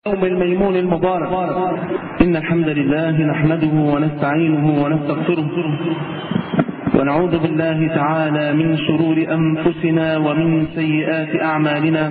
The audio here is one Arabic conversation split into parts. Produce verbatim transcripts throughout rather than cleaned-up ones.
يوم الميمون المبارك. إن الحمد لله نحمده ونستعينه ونستغفره ونعوذ بالله تعالى من شرور أنفسنا ومن سيئات أعمالنا.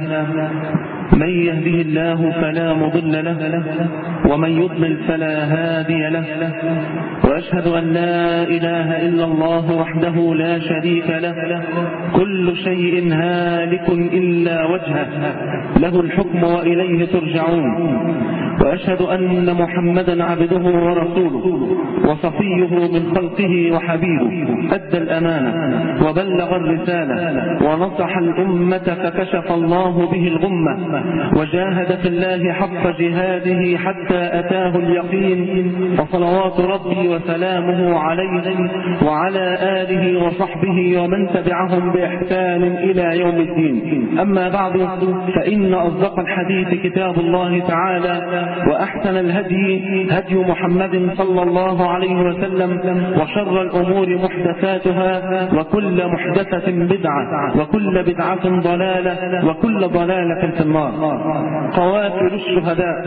من يهده الله فلا مضل له ومن يضلل فلا هادي له، وأشهد أن لا إله إلا الله وحده لا شريك له، كل شيء هالك إلا وجهه، له الحكم وإليه ترجعون. وأشهد أن محمدا عبده ورسوله وصفيه من خلقه وحبيبه، أدى الأمانة وبلغ الرسالة ونصح الأمة فكشف الله به الغمة، وجاهد في الله حق جهاده حتى أتاه اليقين. وصلوات ربي وسلامه عليه وعلى آله وصحبه ومن تبعهم بإحسان إلى يوم الدين. أما بعد، فإن أصدق الحديث كتاب الله تعالى، وأحسن الهدي هدي محمد صلى الله عليه وسلم، وشر الأمور محدثاتها، وكل محدثة بدعة، وكل بدعة ضلالة، وكل ضلالة في النار. قوافل الشهداء،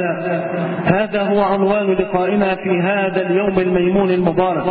هذا هو عنوان لقائنا في هذا اليوم الميمون المبارك.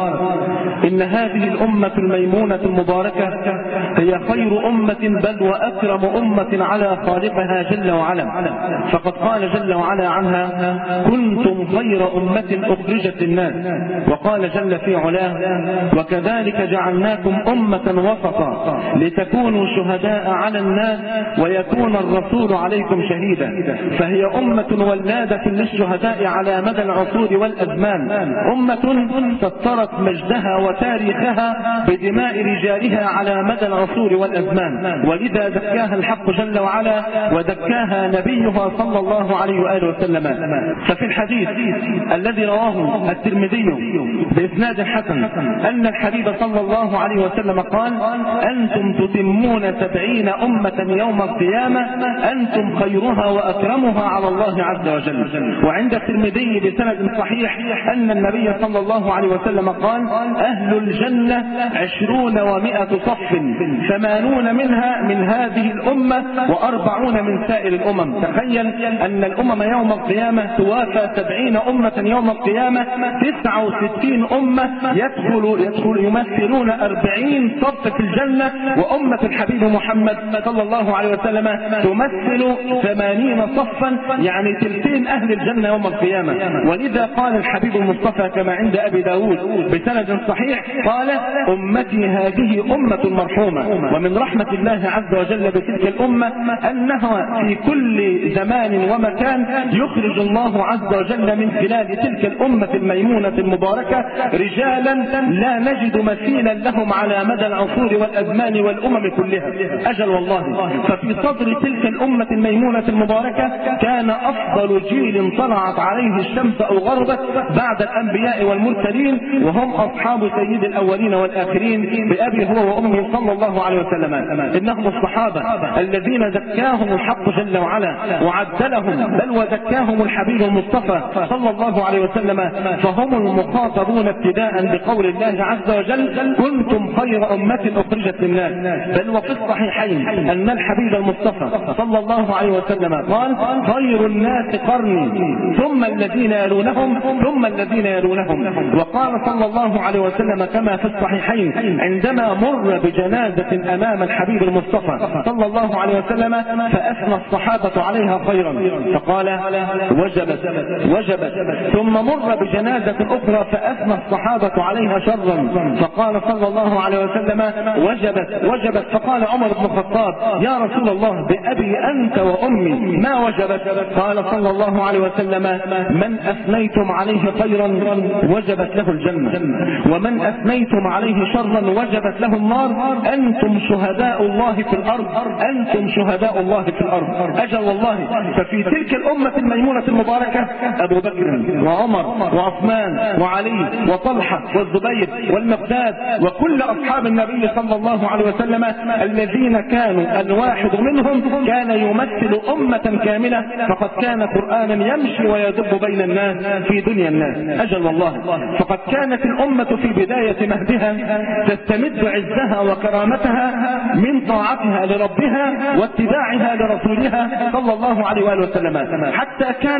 إن هذه الأمة الميمونة المباركة هي خير أمة، بل وأكرم أمة على خالقها جل وعلا. فقد قال جل وعلا عنها: كنتم خير أمة أخرجت للناس. وقال جل في علاه: وكذلك جعلناكم أمة وسطا لتكونوا شهداء على الناس ويكون الرسول عليكم شهيدا. فهي أمة ولادة للشهداء على مدى العصور والأزمان، أمة سطرت مجدها وتاريخها بدماء رجالها على مدى العصور والأزمان، ولذا زكاها الحق جل وعلا وزكاها نبيها صلى الله عليه وآله وسلم. ففي الحديث الذي رواه الترمذي بإسناد حسن أن الحبيب صلى الله عليه وسلم قال: أنتم تتمون سبعين أمة يوم القيامة، أنتم خيرها وأكرمها على الله عز وجل. وعند الترمذي بسند صحيح أن النبي صلى الله عليه وسلم قال: أهل الجنة عشرون ومائة صف، ثمانون منها من هذه الأمة وأربعون من سائر الأمم. تخيل أن الأمم يوم القيامة توافى سبعين أمة يوم القيامة، تسعة وستين أمة يدخل, يدخل يمثلون أربعين صف في الجنة، وأمة الحبيب محمد صلى الله عليه وسلم تمثل ثمانين صفا، يعني تلتين أهل الجنة يوم القيامة. ولذا قال الحبيب المصطفى كما عند أبي داود بسند صحيح قال: أمتي هذه أمة مرحومة. ومن رحمة الله عز وجل بتلك الأمة أنها في كل زمان ومكان يخرج الله عز وجل من خلال تلك الأمة الميمونة المباركة رجالا لا نجد مثيلا لهم على مدى العصور والأزمان والأمم كلها. أجل والله. ففي صدر تلك الأمة الميمونة المباركة كان أفضل جيل طلعت عليه الشمس أو غربت بعد الأنبياء والمرسلين، وهم أصحاب سيد الأولين والآخرين بأبي هو وأمه صلى الله عليه وسلم. إنهم الصحابة الذين زكاهم الحق جل وعلا وعدلهم، بل وزكاهم الحبيب المصطفى صلى الله عليه وسلم. فهم المخاطبون ابتداء بقول الله عز وجل: كنتم خير أمة أخرجت للناس. بل وفي الصحيحين أن الحبيب المصطفى صلى الله عليه وسلم قال: خير الناس قرني ثم الذين يلونهم ثم الذين يلونهم. وقال صلى الله عليه وسلم كما في الصحيحين عندما مر بجنازة أمام الحبيب المصطفى صلى الله عليه وسلم فأثنى الصحابة عليها خيرا، فقال: وجبت وجبت. ثم مر بجنازة أخرى فأثنى الصحابة عليها شرا، فقال صلى الله عليه وسلم: وجبت وجبت. فقال عمر بن الخطاب: يا رسول الله، بأبي أنت وأمي ما وجبت؟ قال صلى الله عليه وسلم: من أثنيتم عليه خيرا وجبت له الجنة، ومن أثنيتم عليه شرا وجبت له النار. أنتم شهداء الله في الأرض، أنتم شهداء الله في الأرض. أجل والله. ففي تلك الأمة الميمونة المباركة أبو بكر وعمر وعثمان وعلي وطلحة والزبير والمقداد وكل أصحاب النبي صلى الله عليه وسلم، الذين كانوا الواحد منهم كان يمثل أمة كاملة، فقد كان قرآنا يمشي ويدب بين الناس في دنيا الناس. أجل والله. فقد كانت الأمة في بداية مهدها تستمد عزها وكرامتها من طاعتها لربها واتباعها لرسولها صلى الله عليه وآله وسلم، حتى كان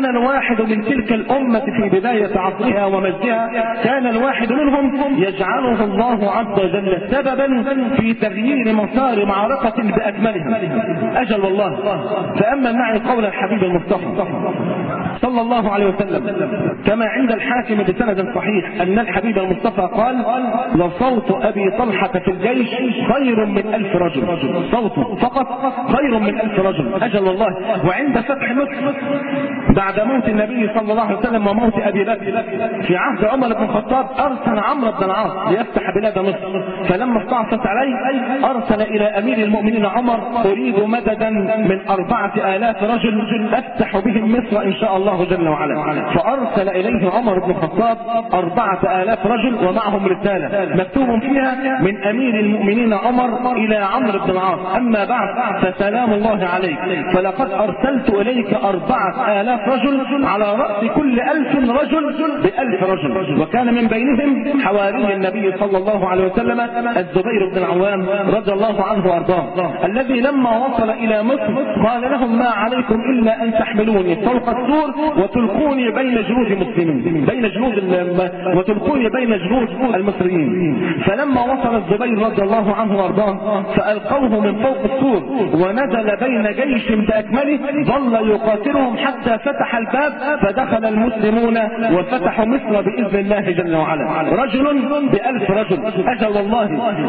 كان الواحد من تلك الأمة في بداية عصرها ومجدها، كان الواحد منهم يجعله الله عز وجل سببا في تغيير مسار معركة بأكملها. أجل والله. فأما معي قول الحبيب المصطفى صلى الله عليه وسلم كما عند الحاكم بسند صحيح أن الحبيب المصطفى قال: لصوت أبي طلحة في الجيش خير من ألف رجل. صوته فقط خير من ألف رجل. أجل والله. وعند فتح مصر بعد موت النبي صلى الله عليه وسلم وموت أبي بكر في عهد عمر بن الخطاب أرسل عمرو بن العاص ليفتح بلاد مصر، فلما استعصت عليه أرسل إلى أمير المؤمنين عمر: أريد مددا من أربعة آلاف رجل أفتح بهم مصر إن شاء الله جل وعلا. فأرسل إليه عمر بن الخطاب أربعة آلاف رجل ومعهم رسالة مكتوب فيها: من أمير المؤمنين عمر إلى عمرو بن العاص، أما بعد فسلام الله عليك، فلقد أرسلت إليك أربعة آلاف رجل على رأس كل ألف رجل بألف رجل. وكان من بينهم حواري النبي صلى الله عليه وسلم الزبير بن العوام رضي الله عنه وارضاه، الذي لما وصل إلى مصر قال لهم: ما عليكم إلا أن تحملوني فوق السور وتلقوني بين جنود المسلمين، بين جنود وتلقوني بين جنود المصريين. فلما وصل الزبير رضي الله عنه وارضاه فألقوه من فوق السور ونزل بين جيش بأكمله، ظل يقاتلهم حتى فتح الباب فدخل المسلمون وفتحوا مصر بإذن الله جل وعلا. رجل بألف رجل. أجل والله.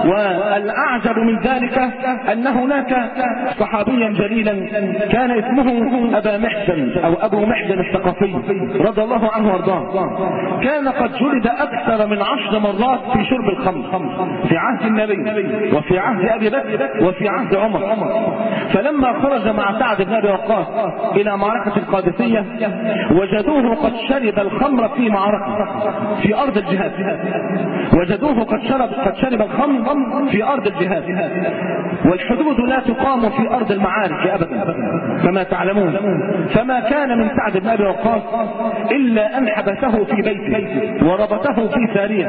والأعجب من ذلك أن هناك صحابيا جليلا كان اسمه أبا محسن أو أبو محسن الثقفي رضي الله عنه وارضاه، كان قد جلد أكثر من عشر مرات في شرب الخمر في عهد النبي وفي عهد أبي بكر وفي عهد عمر. فلما خرج مع سعد بن أبي وقاص إلى معركة القادسية وجدوه قد شرب الخمر في معركة في أرض الجهاد، وجدوه قد شرب قد شرب الخمر في أرض الجهاد. والحدود لا تقام في أرض المعارك أبدا كما تعلمون. فما كان من سعد بن أبي وقاص إلا أن حبسه في بيته وربطه في سارية،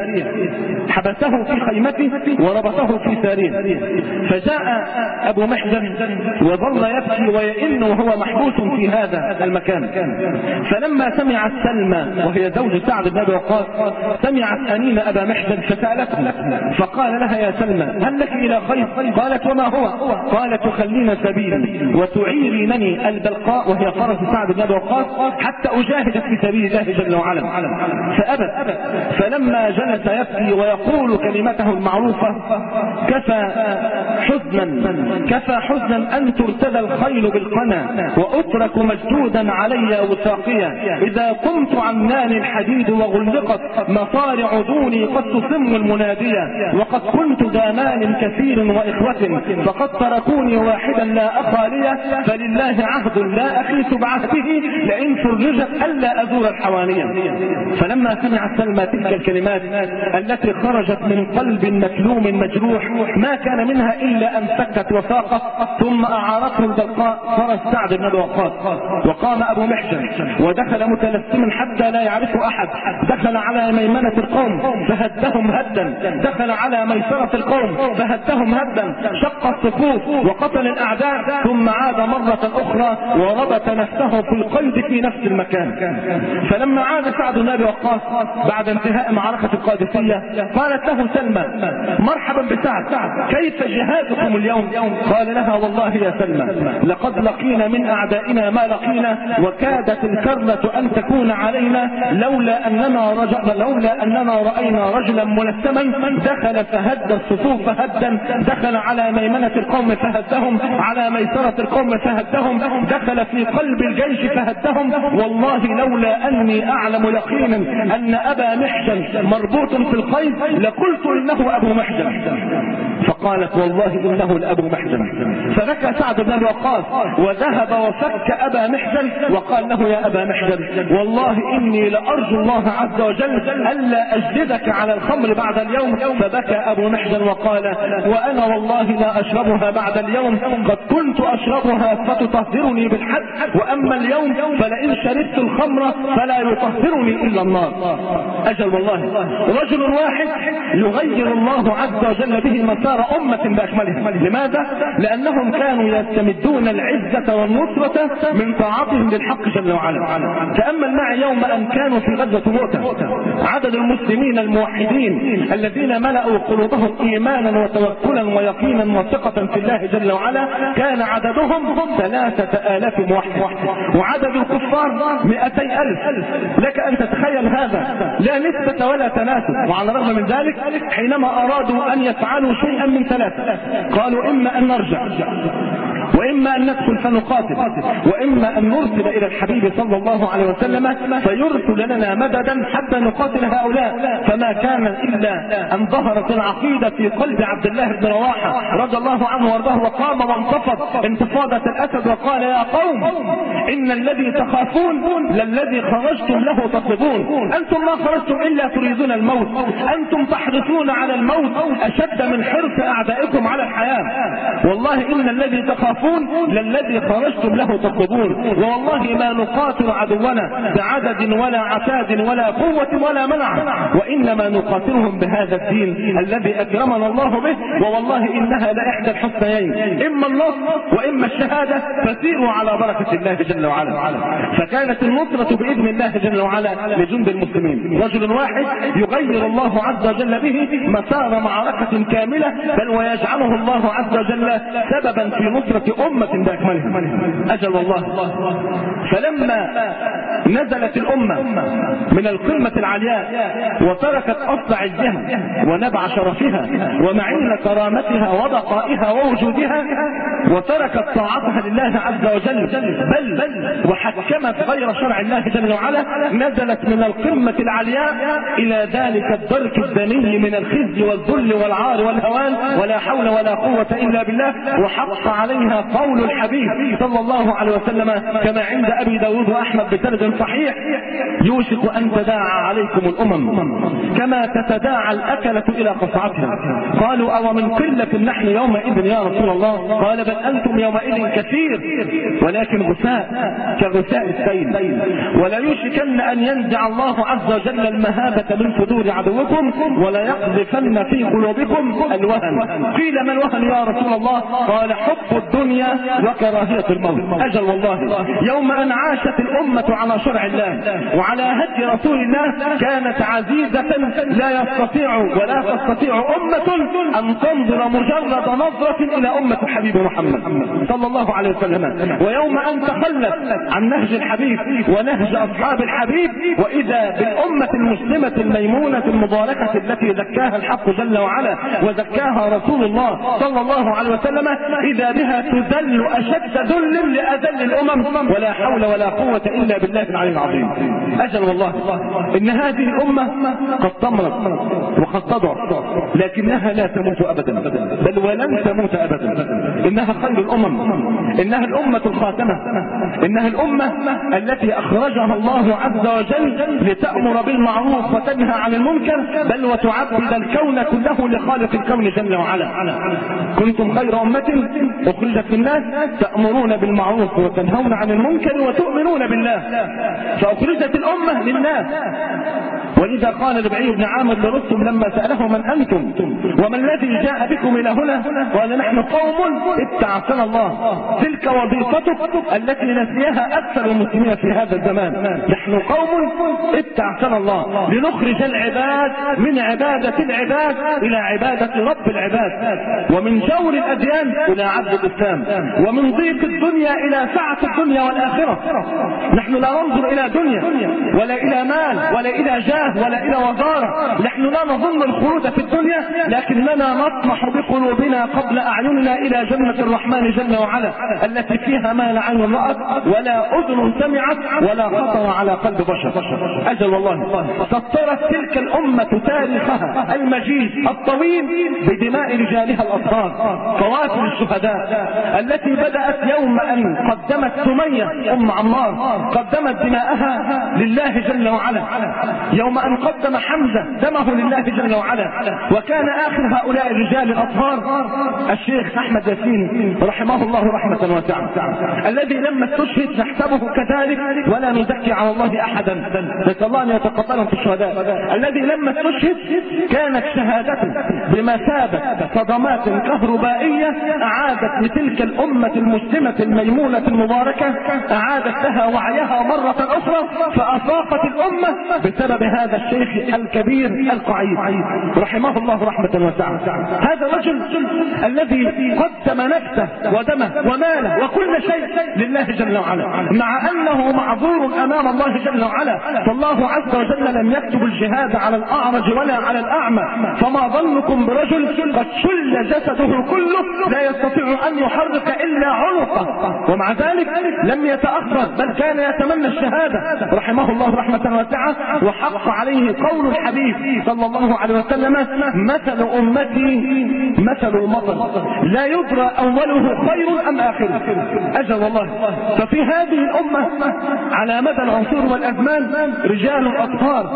حبسه في خيمته وربطه في سارية. فجاء أبو محزن وظل يبكي ويئن وهو محبوس في هذا المكان. فلما سمعت سلمى وهي زوج سعد بن أبي وقاص سمعت أنين أبا محزن فسألته فقال لها: يا سلمى هل لك إلى خير؟ قالت: وما هو؟ قالت: تخلين سبيلي وتعيرينني البلقاء وهي فرس سعد بن أبي وقاص حتى أجاهد في سبيل الله جل وعلا. فأبت. فلما جلس يبكي ويقول كلمته المعروفة: كفى حزنا كفى حزنا أن ترتدى الخيل بالقنا وأترك مجدودا علي وثاقيا، إذا قمت عمنان الحديد وغلقت مصارع دوني قد تصم المنادية، وقد كنت ذا مال كثير وإخوة فقد تركوني واحدا لا أخا لي، فلله عهد لا أخيس بعهده لئن فرجت ألا أزور الحوانية. فلما سمعت سلمى تلك الكلمات التي خرجت من قلب مكلوم مجروح ما كان منها إلا أن سكت وساقت، ثم أعارته البلقاء فرس سعد بن أبي وقاص. وقام أبو محسن ودخل متلثما حتى لا يعرف أحد، دخل على ميمنة القوم فهدهم هدا، دخل على ميسرة القوم فهدهم هدا، شق الصفوف وقتل الأعداء، ثم عاد مرة أخرى وربط نفسه في القيد في نفس المكان. فلما عاد سعد بن أبي وقاص بعد انتهاء معركة القادسية قالت له سلمى: مرحبا بسعد، كيف جهادكم اليوم؟ قال لها: والله يا سلمى لقد لقينا من أعدائنا ما لقينا، وكادت الكرة أن تكون علينا لولا أننا رجل لولا أننا رأينا رجلا ملثما دخل فهد الصفوف هدا، دخل على ميمنة القوم فهدهم، على ميسرة القوم فهدهم، دخل في قلب الجيش فهدهم، والله لولا أني أعلم يقينا أن أبا محسن مربوط في القيد لقلت إنه أبو محسن. فقالت: والله إنه لأبو محسن. فبكى سعد بن أبي وقاص وذهب وفك أبا محسن وقال له: يا أبا محسن والله إني لأرجو الله عز وجل ألا أجلدك على الخمر بعد اليوم. فبكى أبو محسن وقال: وأنا والله لا أشربها بعد اليوم، قد كنت أشربها فتطهرني بالحد، وأما اليوم فلئن شربت الخمر فلا يطهرني إلا النار. أجل والله. رجل واحد يغير الله عز وجل به مسار أمة بأكملها. لماذا؟ لأنهم كانوا يستمدون العزة والنصرة من طاعتهم للحق جل وعلا. تأمل معي يوم أن كانوا في غزوة مؤتة، عدد المسلمين الموحدين الذين ملأوا قلوبهم إيمانا وتوكلا ويقينا وثقة في الله جل وعلا كان عددهم ثلاثة آلاف موحد، وعدد الكفار مئتي ألف. لك أن تتخيل هذا، لا نسبة ولا تناسب. وعلى الرغم من ذلك حينما أرادوا أن يفعلوا شيئا من ثلاثة، قالوا إما أن نرجع، وإما أن ندخل فنقاتل، وإما أن نرسل إلى الحبيب صلى الله عليه وسلم فيرسل لنا مددا حتى نقاتل هؤلاء. فما كان إلا أن ظهرت العقيدة في قلب عبد الله بن رواحة رضي الله عنه وارضاه، وقام وانتفض انتفاضة الأسد وقال: يا قوم، إن الذي تخافون للذي خرجتم له تطلبون. أنتم ما خرجتم إلا تريدون الموت، أنتم تحرصون على الموت أشد من حرص أعدائكم على الحياة. والله إن الذي تخافون للذي خرجتم له تطلبون، والله ما نقاتل عدونا بعدد ولا عتاد ولا قوة ولا منع، وإنما نقاتلهم بهذا الدين الذي أكرمنا الله به. ووالله إنها لإحدى الحسنيين، إما النصر وإما الشهادة، فسيروا على بركة الله جل وعلا. فكانت النصرة بإذن الله جل وعلا لجند المسلمين. رجل واحد يغير الله عز وجل به مسار معركة كاملة، بل ويجعله الله عز وجل سببا في نصرة أمة بأكملها. أجل والله. فلما نزلت الأمة من القمة العلياء وتركت أصل عزها ونبع شرفها ومعين كرامتها وبقائها ووجودها، وتركت طاعتها لله عز وجل، بل وحكمت غير شرع الله جل وعلا، نزلت من القمة العلياء إلى ذلك الدرك الدني من الخزي والذل والعار والهوان، ولا حول ولا قوة إلا بالله. وحق عليها قول الحبيب صلى الله عليه وسلم كما عند أبي داود وأحمد بسند صحيح: يوشك أن تداعى عليكم الأمم كما تتداعى الأكلة إلى قصعتها. قالوا: أو من قلة نحن يومئذ يا رسول الله؟ قال: بل أنتم يومئذ كثير ولكن غثاء كغثاء السيل، ولا يوشكن أن ينزع الله عز وجل المهابة من صدور عدوكم ولا يقذفن في قلوبكم الوهن. قيل: ما الوهن يا رسول الله؟ قال: حب الدنيا وكراهية الموت. أجل والله. يوم أن عاشت الأمة على شرع الله وعلى هدي رسول الله كانت عزيزة، لا يستطيع ولا تستطيع أمة أن تنظر مجرد نظرة إلى أمة الحبيب محمد صلى الله عليه وسلم. ويوم أن تخلت عن نهج الحبيب ونهج أصحاب الحبيب، وإذا بالأمة المسلمة الميمونة المباركة التي زكاها الحق جل وعلا وزكاها رسول الله صلى الله عليه وسلم، إذا بها تذل أشد ذل لأذل الأمم، ولا حول ولا قوة إلا بالله العلي العظيم. أجل والله. إن هذه الأمة قد تمرض وقد تضعف، لكنها لا تموت أبدا، بل ولن تموت أبدا. إنها خير الأمم، إنها الأمة الخاتمة، إنها الأمة التي أخرجها الله عز وجل لتأمر بالمعروف وتنهى عن المنكر، بل وتعبد الكون كله لخالق الكون جل وعلا. كنتم خير أمة أخرجت للناس تأمرون بالمعروف وتنهون عن المنكر وتؤمنون بالله. فأخرجت الأمة للناس. ولذا قال ربعي بن عامر لرستم لما سأله: من أنتم وما الذي جاء بكم إلى هنا؟ قال: نحن قوم ابتعثنا الله. تلك وظيفتك التي نسيها أكثر المسلمين في هذا الزمان. نحن قوم ابتعثنا الله لنخرج العباد من عبادة العباد إلى عبادة رب العباد، ومن جور الأديان إلى عبد الإسلام، ومن ضيق الدنيا إلى سعة الدنيا والآخرة. نحن لا ننظر إلى دنيا ولا إلى مال ولا إلى جاه ولا إلى وزارة. نحن لا نظن الخلود في الدنيا، لكننا نطمح بقلوبنا قبل أعيننا إلى جنة الرحمن جل وعلا التي فيها ما لا عين رأت ولا أذن سمعت ولا خطر على قلب بشر. أجل والله. سطرت تلك الأمة تاريخها المجيد الطويل بدماء رجالها الأطهار، قوافل الشهداء، التي بدأت يوم أن قدمت سمية أم عمار قدمت دماءها لله جل وعلا، يوم أن قدم حمزة دمه لله جل وعلا. وكان آخر هؤلاء الرجال الأطهار الشيخ أحمد ياسين رحمه الله رحمة واسعة، الذي لما استشهد نحسبه كذلك ولا نزكي على الله أحدا، نسأل الله أن يتقبلهم في الشهداء. الذي لما استشهد كانت شهادته بمثابة صدمات كهربائية أعادت لتلك الأمة المسلمة الميمونة المباركة، أعادت لها وعيها مرة أخرى، فأفاقت الأمة بسبب هذا الشيخ الكبير القعيد رحمه الله رحمة واسعة. هذا الرجل الذي قدم نفسه ودمه وماله وكل شيء لله جل وعلا، مع أنه معذور أمام الله جل وعلا، فالله عز وجل لم يكتب الجهاد على الأعرج ولا على الأعمى. فما ظنكم برجل قد شل جسده كله لا يستطيع أن يحرك إلا عنقه، ومع ذلك لم يتأخر بل كان يتمنى الشهادة رحمه الله رحمة واسعة. وحق عليه قول الحبيب صلى الله عليه وسلم: مثل أمتي مثل المطر لا يدرى أوله خير أم آخره. أجل والله. ففي هذه الأمة على مدى العصور والأزمان رجال أطهار،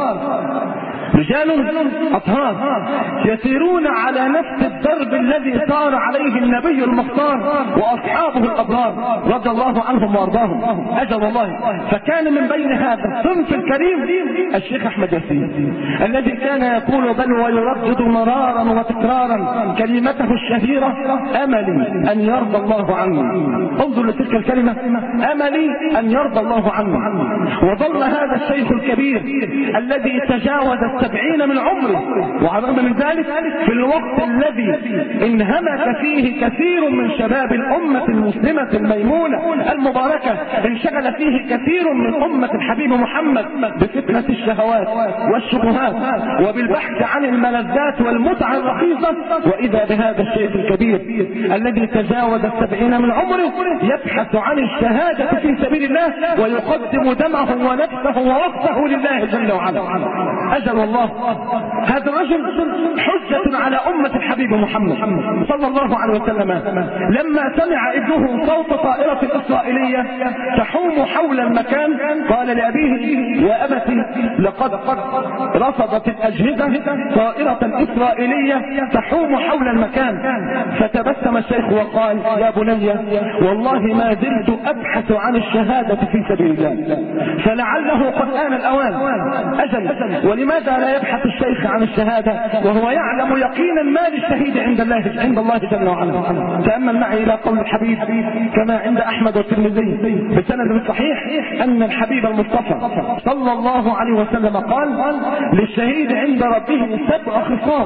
رجال أطهار يسيرون على نفس الدرب الذي سار عليه النبي المختار وأصحابه الأبرار رضي الله عنهم وأرضاهم. أجل والله. فكان من بين هذا الصنف الكريم الشيخ أحمد ياسين، الذي كان يقول بل ويردد مرارا وتكرارا كلمته الشهيرة: أملي أن يرضى الله عني. انظر لتلك الكلمة: أملي أن يرضى الله عني. وظل هذا الشيخ الكبير الذي تجاوز السبعين من عمره، وعلى من ذلك في الوقت الذي انهمك فيه كثير من شباب الأمة المسلمة الميمونة المباركة، انشغل فيه كثير من أمة الحبيب محمد بفتنة الشهوات والشبهات وبالبحث عن الملذات والمتعة الرخيصة، وإذا بهذا الشيخ الكبير الذي تجاوز السبعين من عمره يبحث عن الشهادة في سبيل الله ويقدم دمه ونفسه ووقته لله جل وعلا. أجل والله. هذا الرجل حجة على أمة الحبيب محمد صلى الله عليه وسلم. لما سمع ابنه صوت طائرة إسرائيلية تحوم حول المكان قال لأبيه: يا أبتي لقد رصدت الأجهزة طائرة إسرائيلية تحوم حول المكان. فتبسم الشيخ وقال: يا بني والله ما زلت أبحث عن الشهادة في سبيل الله، فلعله قد آن الأوان. أجل. ولماذا لا يبحث الشيخ عن الشهادة وهو يعلم يقينا ما للشهيد عند الله عند الله جل وعلا؟ تأمل معي إلى قول الحبيب كما عند أحمد والترمذي بسند صحيح أن الحبيب المصطفى صلى الله عليه وسلم قال: للشهيد عند ربه سبع خصال: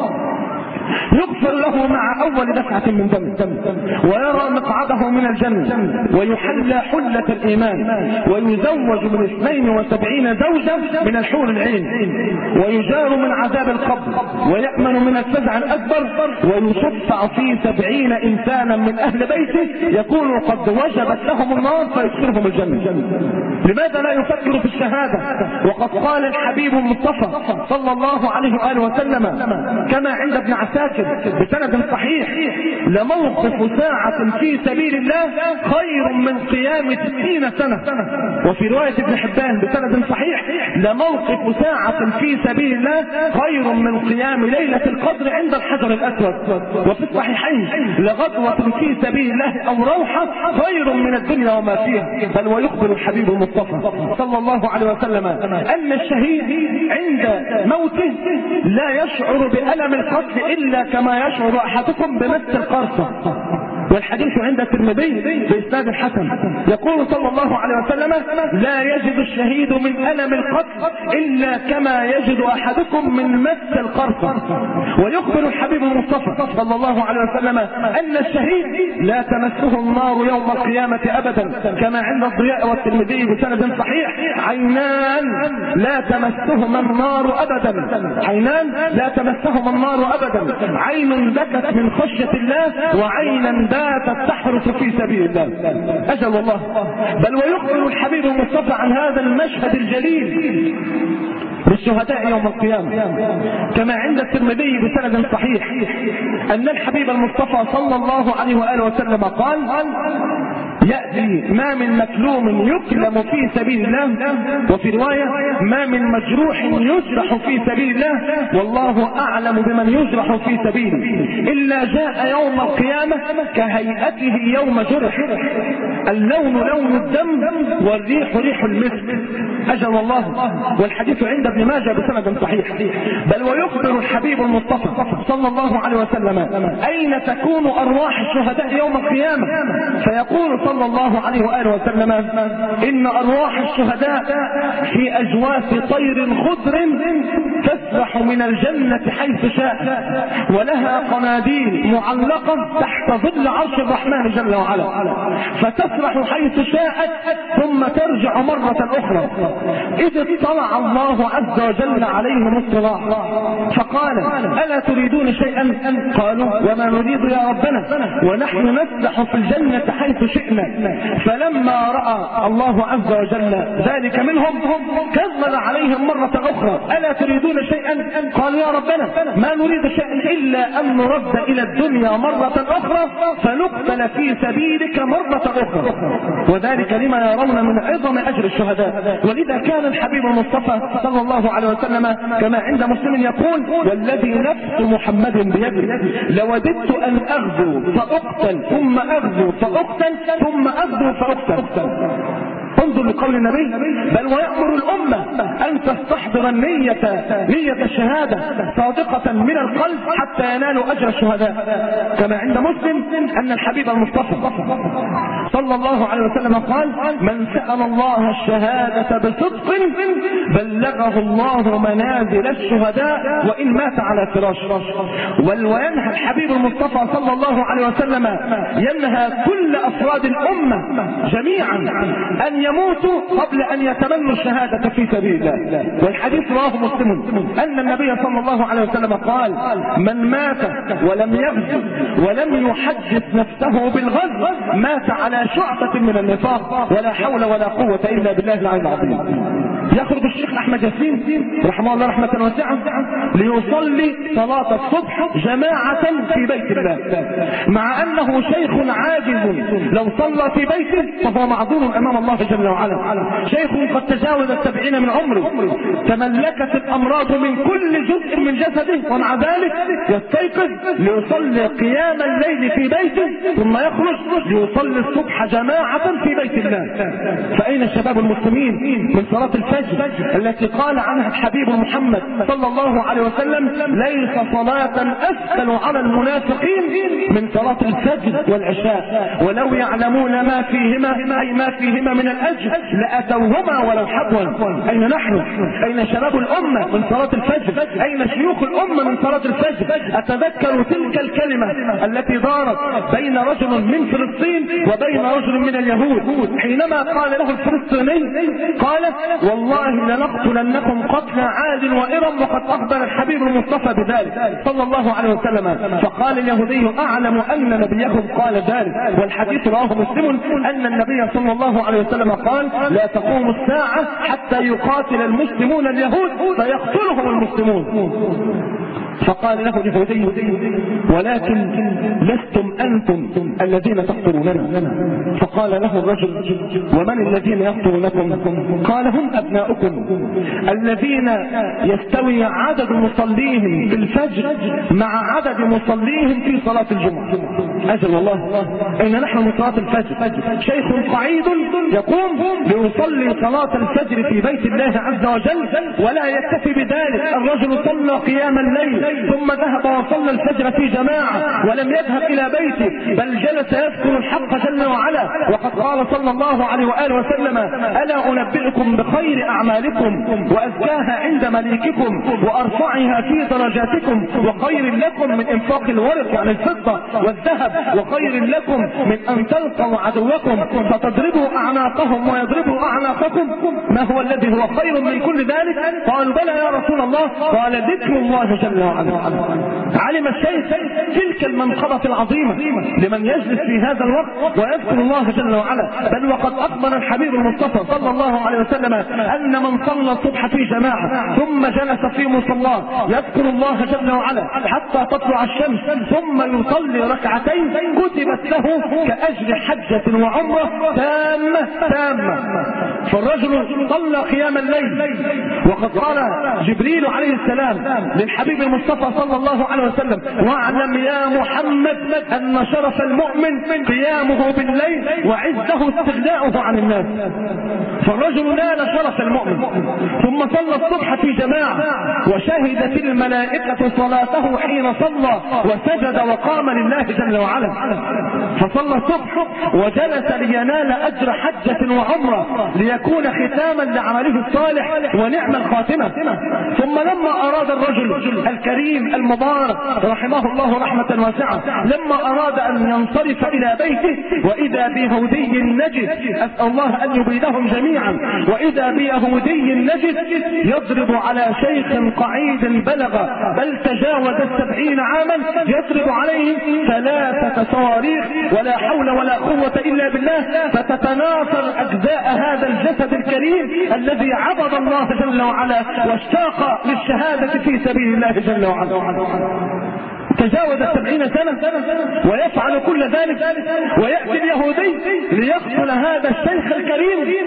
يغفر له مع أول دفعة من دم، ويرى مقعده من الجنة، ويحلى حلة الإيمان، ويزوج من اثنين وسبعين زوجة من الحور العين، ويجار من عذاب القبر، ويأمن من الفزع الأكبر، ويشفع في سبعين إنسانا من أهل بيته يكون قد وجبت لهم النار فيدخلهم الجنة. لماذا لا يفكر في الشهادة وقد قال الحبيب المصطفى صلى الله عليه وآله وسلم كما عند ابن عساكر بسند صحيح: لموقف ساعة في سبيل الله خير من قيام ستين سنة. وفي رواية ابن حبان بسند صحيح: لموقف ساعة في سبيل الله خير من قيام ليلة القدر عند الحجر الأسود. وفي الصحيحين: لغدوة في سبيل الله أو روحة خير من الدنيا وما فيها. بل ويخبر الحبيب المصطفى صلى الله عليه وسلم أن الشهيد عند موته لا يشعر بألم القتل إلا كما يشعر أحدكم بمس القرصة. والحديث عند الترمذي بإسناد الحسن يقول صلى الله عليه وسلم: لا يجد الشهيد من ألم القتل إلا كما يجد أحدكم من مس القرصة. ويخبر الحبيب المصطفى صلى الله عليه وسلم أن الشهيد لا تمسه النار يوم القيامة أبدا كما عند الضياء والترمذي بسند صحيح: عينان لا تمسهما النار أبدا، عينان لا تمسهما النار أبدا، عين بكت من خشية الله وعينا باتت تحرس في سبيل الله. أجل والله. بل ويخبر الحبيب المصطفى عن هذا المشهد الجليل للشهداء يوم القيامة، كما عند الترمذي بسند صحيح أن الحبيب المصطفى صلى الله عليه وآله وسلم قال: يأتي ما من مكلوم يكلم في سبيل الله، وفي رواية ما من مجروح يجرح في سبيل الله والله أعلم بمن يجرح في سبيله، إلا جاء يوم القيامة كهيئته يوم جرح، اللون لون الدم والريح ريح المسك. أجل والله. والحديث عند ابن ماجه بسند صحيح. بل ويخبر الحبيب المصطفى صلى الله عليه وسلم أين تكون أرواح الشهداء يوم القيامة، فيقول صلى الله عليه وآله وسلم: إن أرواح الشهداء في أجواف طير خضر تسرح من الجنة حيث شاء، ولها قناديل معلقة تحت ظل عرش الرحمن جل وعلا، فتسرح حيث شاءت ثم ترجع مرة أخرى. إذ اطلع الله عز وجل عليهم اطلاع فقال: ألا تريدون شيئا؟ قالوا: وما نريد يا ربنا ونحن نسبح في الجنة حيث شئنا. فلما رأى الله عز وجل ذلك منهم كذب عليهم مرة أخرى: ألا تريدون شيئا؟ قالوا: يا ربنا ما نريد شيئا إلا أن نرد إلى الدنيا مرة أخرى فنقتل في سبيلك مرة أخرى، وذلك لما يرون من عظم أجر الشهداء. ولذا كان الحبيب المصطفى صلى الله عليه وسلم كما عند مسلم يقول: والذي نفس محمد بيده لوددت أن أغزو فأقتل ثم أغزو فأقتل ثم أغزو فأقتل. انظر لقول النبي: بل ويأمر الأمة أن تستحضر النية نية الشهادة صادقة من القلب حتى ينالوا أجر الشهداء. كما عند مسلم أن الحبيب المصطفى صلى الله عليه وسلم قال: من سأل الله الشهادة بصدق بلغه الله منازل الشهداء وإن مات على فراشه. وينهى الحبيب المصطفى صلى الله عليه وسلم ينهى كل أفراد الأمة جميعا أن يموتوا قبل أن يتمنوا الشهادة في سبيل الله. والحديث رواه مسلم أن النبي صلى الله عليه وسلم قال: من مات ولم يغزو ولم يحدث نفسه بالغزو مات على شعبة من النفاق، ولا حول ولا قوة إلا بالله العلي العظيم. يخرج الشيخ أحمد ياسين رحمه الله رحمة واسعة ليصلي صلاة الصبح جماعة في بيت الله، مع أنه شيخ عاجز لو صلى في بيته فهو معذور أمام الله جل وعلا. شيخ قد تجاوز السبعين من عمره، تملكت الأمراض من كل جزء من جسده، ومع ذلك يستيقظ ليصلي قيام الليل في بيته ثم يخرج ليصلي الصبح جماعة في بيت الله. فأين الشباب المسلمين من صلاة الفجر التي قال عنها الحبيب محمد صلى الله عليه وسلم: ليس صلاة أثقل على المنافقين من صلاة الفجر والعشاء، ولو يعلمون ما فيهما أي ما فيهما من الأجر لأتوهما ولو حبوا. أين نحن؟ أين شباب الأمة من صلاة الفجر؟ أين شيوخ الأمة من صلاة الفجر؟ أتذكر تلك الكلمة التي دارت بين رجل من فلسطين وبين رجل من اليهود حينما قال له الفلسطيني: قال: والله لنقتلنكم قتل عاد وإرم، وقد أخبر الحبيب المصطفى بذلك صلى الله عليه وسلم. فقال اليهودي: أعلم أن نبيكم قال ذلك. والحديث رواه مسلم أن النبي صلى الله عليه وسلم قال: لا تقوم الساعة حتى يقاتل المسلمون اليهود فيقتلهم المسلمون. فقال له اليهودي: ولكن لستم أنتم الذين تقتلوننا. فقال له الرجل: ومن الذين يقتلونكم؟ قال: هم أبناؤكم الذين يستوي عدد مصليهم في الفجر مع عدد مصليهم في صلاة الجمعة. أجل والله. أين نحن من صلاة الفجر؟ شيخ قعيد يقوم ليصلي صلاة الفجر في بيت الله عز وجل ولا يكتفي بذلك. الرجل صلى قيام الليل ثم ذهب وصلى الفجر في جماعة ولم يذهب إلى بيته، بل جلس يذكر الحق جل وعلا. وقد قال صلى الله عليه وآله وسلم: ألا أنبئكم بخير أعمالكم وأزكاها عند مليككم وأرفعها في درجاتكم، وخير لكم من إنفاق الورق يعني الفضة والذهب، وخير لكم من أن تلقوا عدوكم فتضربوا أعناقهم ويضربوا أعناقكم. ما هو الذي هو خير من كل ذلك؟ قالوا: بلى يا رسول الله. قال: ذكر الله جل وعلا. عنه. علم الشيخ تلك المنقبة العظيمة لمن يجلس في هذا الوقت ويذكر الله جل وعلا، بل وقد أخبر الحبيب المصطفى صلى الله عليه وسلم أن من صلى الصبح في جماعة ثم جلس في مصلاه يذكر الله جل وعلا حتى تطلع الشمس ثم يصلي ركعتين كتبت له كأجر حجة وعمرة تامة تامة. فالرجل صلى قيام الليل، وقد قال جبريل عليه السلام للحبيب المصطفى صلى الله عليه وسلم: واعلم يا محمد أن شرف المؤمن قيامه بالليل وعزه استغناؤه عن الناس. فالرجل نال شرف المؤمن ثم صلى الصبح في جماعة وشهدت الملائكة صلاته حين صلى وسجد وقام لله جل وعلا، فصلى الصبح وجلس لينال أجر حجة وعمرة ليكون ختاما لعمله الصالح ونعم الخاتمة. ثم لما أراد الرجل الكريم المبارك رحمه الله رحمة واسعة لما أراد أن ينصرف إلى بيته وإذا بيهودي نجد، أسأل الله أن يبيدهم جميعا، وإذا بيهودي نجد يضرب على شيخ قعيد بلغ بل تجاوز السبعين عاما يضرب عليه ثلاثة صواريخ ولا حول ولا قوة إلا بالله، فتتناثر أجزاء هذا الجسد الكريم الذي عبد الله جل وعلا واشتاق للشهادة في سبيل الله جل وعلا. تجاوز السبعين سنة ويفعل كل ذلك، ويأتي اليهودي ليقتل هذا الشيخ الكريم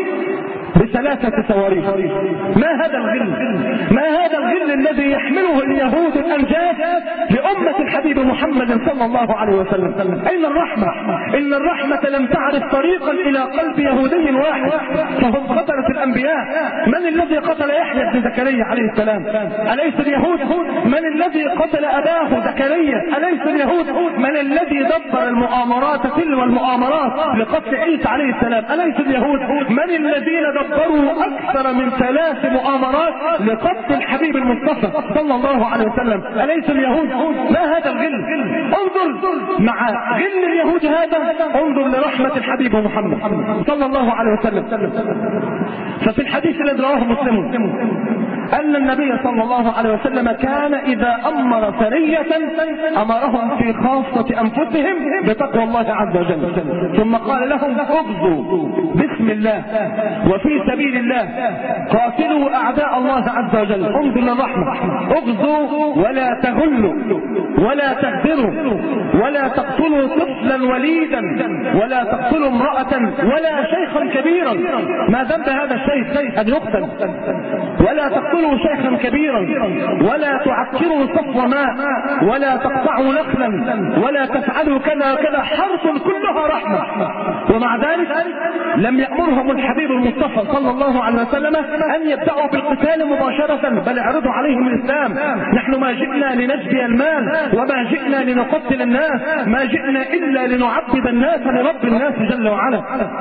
بثلاثة صواريخ. ما هذا الغل؟ ما هذا الغل الذي يحمله اليهود الأنجاز لأمة الحبيب محمد صلى الله عليه وسلم؟ أين الرحمة؟ إن الرحمة لم تعرف طريقا إلى قلب يهودي واحد، فهم قتلة الأنبياء. من الذي قتل يحيى بن زكريا عليه السلام؟ أليس اليهود؟ من الذي قتل أباه زكريا؟ أليس اليهود؟ من الذي دبر المؤامرات تلو المؤامرات لقتل عيسى عليه السلام؟ أليس اليهود؟ من الذين دبروا أكثر من ثلاث مؤامرات لقتل الحبيب المصطفى صلى الله عليه وسلم؟ أليس اليهود؟ ما هذا الغل؟ انظر مع غل اليهود هذا، انظر لرحمة الحبيب محمد صلى الله عليه وسلم. ففي الحديث الذي رواه مسلم أن النبي صلى الله عليه وسلم كان إذا أمر سرية أمرهم في خاصة أنفسهم بتقوى الله عز وجل، ثم قال لهم: اغزوا بسم الله وفي سبيل الله قاتلوا أعداء الله عز وجل. انظر للرحمة: اغزوا ولا تغلوا ولا تغدروا ولا تقتلوا طفلا وليدا ولا تقتلوا امرأة ولا شيخا كبيرا. ما ذنب هذا الشيخ أن يقتل؟ ولا تقتلوا شيخا كبيرا ولا تعكروا صفو ماء ولا تقطعوا نخلا ولا تفعلوا كذا وكذا. حرص كلها رحمة. ومع ذلك لم يأمرهم الحبيب المصطفى صلى الله عليه وسلم أن يبدأوا بالقتال مباشرة، بل اعرضوا عليهم الإسلام. نحن ما جئنا لنجزي المال وما جئنا لنقتل الناس، ما جئنا إلا لنعبد الناس لرب الناس جل وعلا.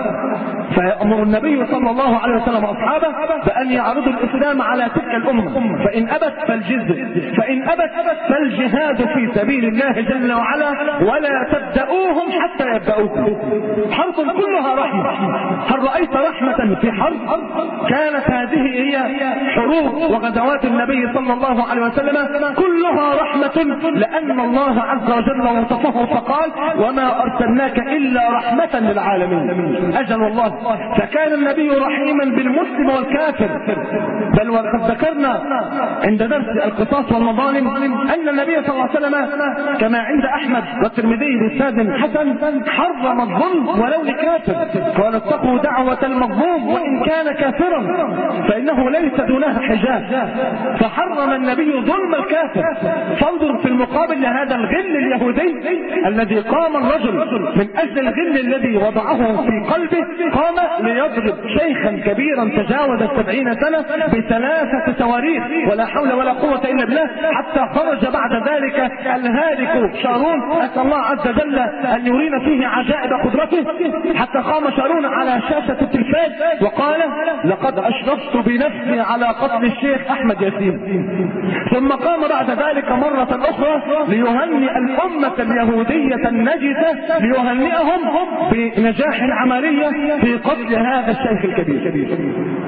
فيأمر النبي صلى الله عليه وسلم أصحابه بأن يعرضوا الإسلام على تلك الأمة، فإن أبت فالجزء، فإن أبت فالجهاد في سبيل الله جل وعلا، ولا تبدأوهم حتى يبدأوكم. حرب كلها رحمة. هل رأيت رحمة في حرب؟ كانت هذه هي حروب وغزوات النبي صلى الله عليه وسلم كلها رحمة، لأن الله عز وجل وصفه فقال: وما أرسلناك إلا رحمة للعالمين. أجل والله، فكان النبي رحيما بالمسلم والكافر. بل وقد ذكرنا عند درس القصاص والمظالم أن النبي صلى الله عليه وسلم كما عند أحمد والترمذي بإسناد حسن حرم الظلم ولو لكافر، قال: اتقوا دعوة المظلوم وإن كان كافرا فإنه ليس دونها حجاب. فحرم النبي ظلم الكافر. فانظر في المقابل لهذا الغل اليهودي الذي قام الرجل من أجل الغل الذي وضعه في قلبه، قام ليضرب شيخا كبيرا تجاوز السبعين سنة بثلاثة صواريخ ولا حول ولا قوة إلا بالله، حتى خرج بعد ذلك الهالك شارون، أسأل الله عز وجل أن يرينا فيه عجائب قدرته، حتى قام شارون على شاشة التلفاز وقال: لقد أشرفت بنفسي على قتل الشيخ أحمد ياسين. ثم قام بعد ذلك مرة أخرى ليهنئ الأمة اليهودية النجسة، ليهنئهم بنجاح العملية في قتل هذا الشيخ الكبير.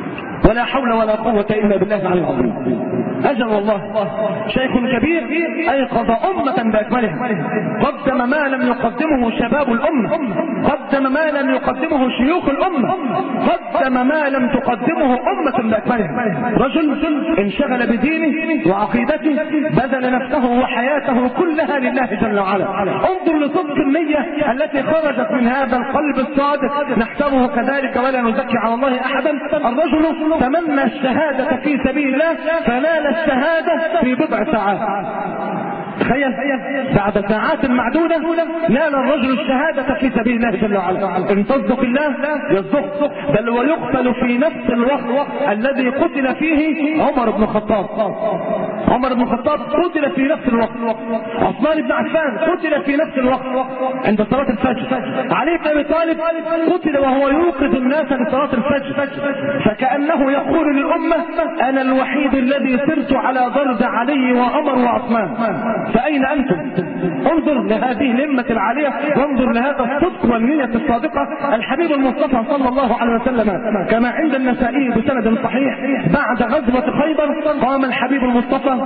ولا حول ولا قوة إلا بالله العلي العظيم. أجل والله شيخ كبير أيقظ أمة بأكملها، قدم ما لم يقدمه شباب الأمة، قدم ما لم يقدمه شيوخ الأمة، قدم ما لم تقدمه أمة بأكملها. رجل انشغل بدينه وعقيدته، بذل نفسه وحياته كلها لله جل وعلا. انظر لصدق النية التي خرجت من هذا القلب الصادق، نحسبه كذلك ولا نزكي على الله أحدا. الرجل تمنى الشهادة في سبيل الله فنال الشهادة في بضع ساعات. تخيل بعد ساعات معدودة نال الرجل الشهادة في سبيل الله جل وعلا. ان تصدق الله يصدق، بل ويقتل في نفس الوقت الذي قتل فيه عمر بن الخطاب. عمر بن الخطاب قتل في نفس الوقت، عثمان بن عفان قتل في نفس الوقت عند صلاة الفجر، علي بن ابي طالب قتل وهو يوقظ الناس لصلاة الفجر، فكأنه يقول للأمة أنا الوحيد الذي سرت على ضرب علي وعمر وعثمان، فأين أنتم؟ انظر لهذه الهمة العالية، وانظر لهذا الصدق والنية الصادقة. الحبيب المصطفى صلى الله عليه وسلم كما عند النسائي بسند صحيح بعد غزوة خيبر قام الحبيب المصطفى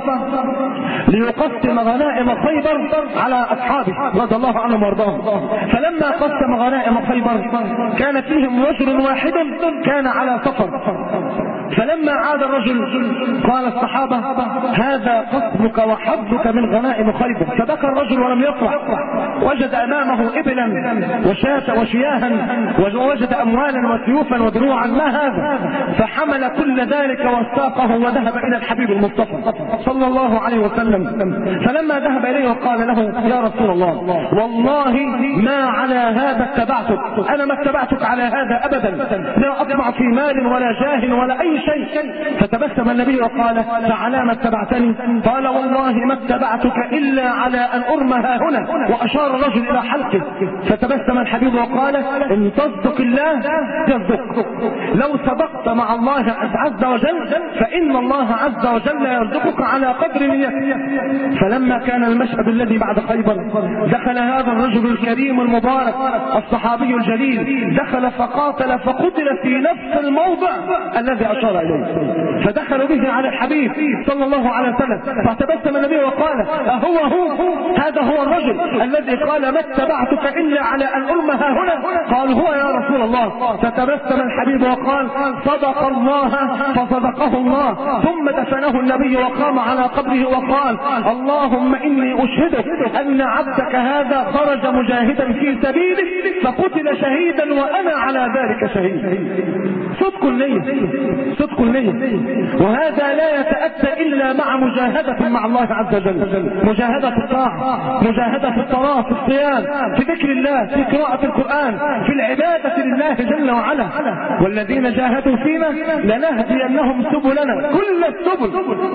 ليقسم غنائم خيبر على أصحابه رضي الله عنهم وارضاهم. فلما قسم غنائم خيبر كان فيهم رجل واحد كان على سفر، فلما عاد الرجل قال الصحابة هذا قسمك وحظك من غنائم خيبر، فبكى الرجل ولم يفرح، وجد امامه ابلا وشاة وشياها ووجد اموالا وسيوفا ودروعا، ما هذا؟ فحمل كل ذلك واستاقه وذهب الى الحبيب المصطفى صلى الله عليه وسلم. فلما ذهب اليه وقال له يا رسول الله والله ما على هذا اتبعتك، انا ما اتبعتك على هذا ابدا، لا اطمع في مال ولا جاه ولا اي شيء. فتبسم النبي وقال فعلى ما اتبعتني؟ قال والله ما اتبعتك الا على ان ارمى ها هنا، واشار الرجل الى حلقه. فتبسم الحبيب وقال ان تصدق الله يصدق، لو صدقت مع الله عز وجل فان الله عز وجل يرزقك على قدر نيتك. فلما كان المشهد الذي بعد خيبر دخل هذا الرجل الكريم المبارك الصحابي الجليل، دخل فقاتل فقتل في نفس الموضع الذي اشار اليه، فدخلوا به على الحبيب صلى الله عليه وسلم. فتبسم النبي وقال اهو هو هذا هو الرجل الذي قال ما اتبعتك الا على ان ارمى ها هنا؟ قال هو يا رسول الله. فتبسم الحبيب وقال صدق الله فصدقه الله. ثم دفنه النبي وقام على قبره وقال اللهم اني اشهدك ان عبدك هذا خرج مجاهدا في سبيلك فقتل شهيدا وانا على ذلك شهيد. صدق النية، صدق النية، وهذا لا يتأتى إلا مع مجاهدة مع الله عز وجل، مجاهدة الطاعة، مجاهدة الصلاة، في الصيام، في ذكر الله، في قراءة القرآن، في العبادة لله جل وعلا. والذين جاهدوا فينا لنهدينهم سبلنا، كل السبل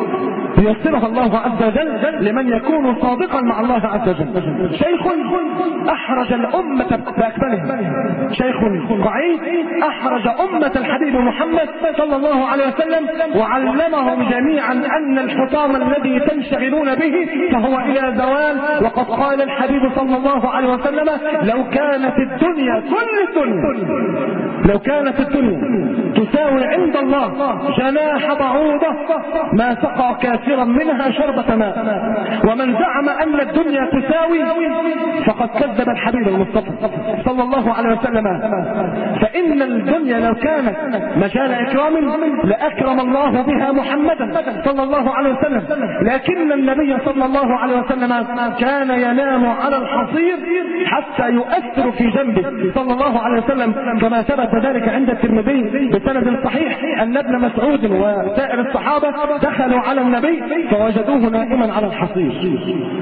ييسرها الله عز وجل لمن يكون صادقا مع الله عز وجل. شيخ أحرج الأمة بأكملها، شيخ قعيد أحرج أمة الحبيب محمد صلى الله عليه وسلم وعلمهم جميعا أن الحطام الذي تنشغلون به فهو إلى زوال. وقد قال الحبيب صلى الله عليه وسلم لو كانت الدنيا كل الدنيا لو كانت الدنيا تساوي عند الله جناح بعوضة ما سقى كافرا منها شربة ماء. ومن زعم أن الدنيا تساوي فقد كذب الحبيب المصطفى صلى الله عليه وسلم. فإن الدنيا لو كانت مجال إكرام لأكرم الله بها محمدا صلى الله عليه وسلم، لكن النبي صلى الله عليه وسلم كان ينام على الحصير حتى يؤثر في جنبه صلى الله عليه وسلم، كما ثبت ذلك عند الترمذي بسند صحيح أن ابن مسعود وسائر الصحابة دخلوا على النبي فوجدوه نائما على الحصير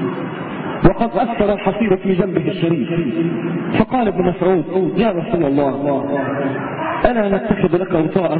وقد أثر الحصير في جنبه الشريف. فقال ابن مسعود يا رسول الله ألا نتخذ لك وطاء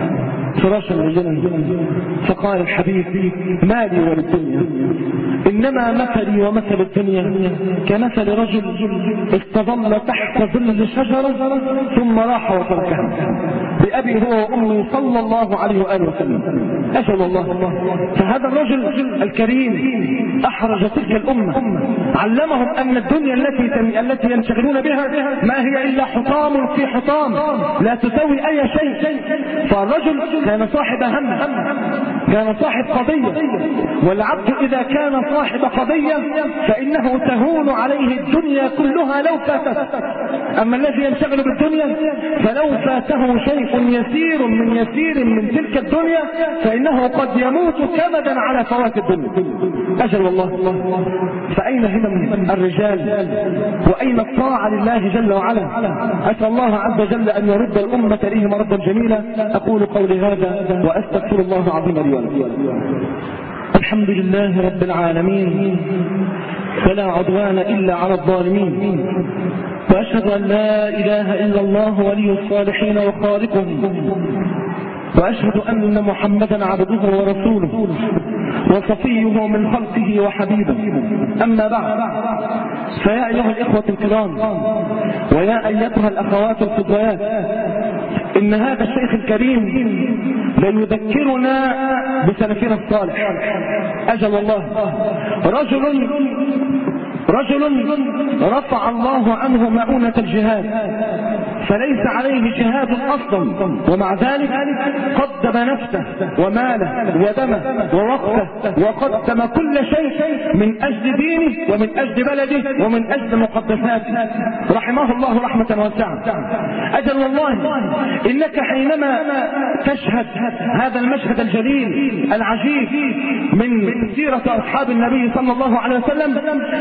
فراشا للجنة؟ فقال الحبيب مالي وللدنيا، إنما مثلي ومثل الدنيا كمثل رجل استظل تحت ظل شجرة ثم راح وتركها بأبي هو وأمي صلى الله عليه وآله وسلم. أسأل الله. فهذا الرجل الكريم أحرج تلك الأمة، علمهم أن الدنيا التي التي ينشغلون بها ما هي إلا حطام في حطام لا تسوي أي شيء. فالرجل كان صاحب هم، كان صاحب قضية، والعبد إذا كان صاحب قضية فإنه تهون عليه الدنيا كلها لو فاتته. أما الذي ينشغل بالدنيا فلو فاته شيء يسير من يسير من تلك الدنيا فإنه قد يموت كبدا على فوات الدنيا. أجل والله. فأين همم الرجال وأين الطاعة لله جل وعلا؟ أسأل الله عز وجل أن يرد الأمة إليه مردا جميلا. أقول قولي هذا وأستغفر الله العظيم لي ولكم. الحمد لله رب العالمين، ولا عدوان إلا على الظالمين، وأشهد أن لا إله إلا الله ولي الصالحين وخالقهم، وأشهد أن محمدا عبده ورسوله وصفيه من خلقه وحبيبه. أما بعد، فيا أيها الإخوة الكرام ويا أيتها الأخوات الفضيات، إن هذا الشيخ الكريم ليذكرنا بسلفنا الصالح. أجل والله. رجل رجل رفع الله عنه مؤونة الجهاد، فليس عليه جهاد أصلا، ومع ذلك قدم نفسه وماله ودمه ووقته وقدم كل شيء من أجل دينه ومن أجل بلده ومن أجل مقدساته، رحمه الله رحمة واسعة. أجل والله، إنك حينما تشهد هذا المشهد الجليل العجيب من سيرة أصحاب النبي صلى الله عليه وسلم،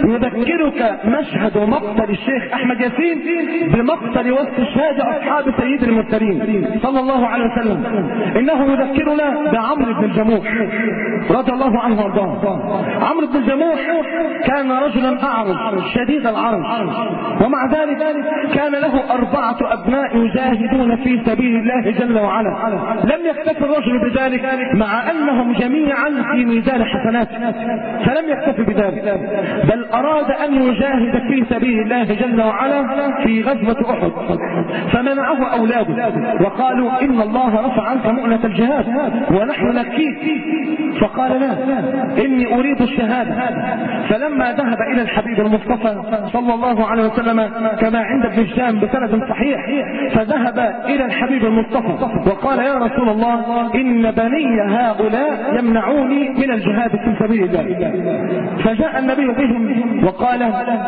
يذكرك مشهد مقتل الشيخ أحمد ياسين بمقتل واستشهاد أصحاب سيد المرسلين صلى الله عليه وسلم. إنه يذكرنا بعمرو بن الجموح رضي الله عنه وارضاه. عمرو بن الجموح كان رجلا أعرج شديد العرج، ومع ذلك كان له أربعة أبناء يجاهدون في سبيل الله جل وعلا. لم يكتفي الرجل بذلك مع أنهم جميعا في ميزان حسنات، فلم يكتفي بذلك، بل أراد أن يجاهد في سبيل الله جل وعلا في غزوة أحد، فمنعه أولاده وقالوا إن الله رفع عنك مؤنة الجهاد ونحن نكفيك، فقال لا، إني أريد الشهادة. فلما ذهب إلى الحبيب المصطفى صلى الله عليه وسلم كما عند ابن هشام بسند صحيح، فذهب إلى الحبيب المصطفى وقال يا رسول الله إن بني هؤلاء يمنعوني من الجهاد في سبيل الله. فجاء النبي بهم وقال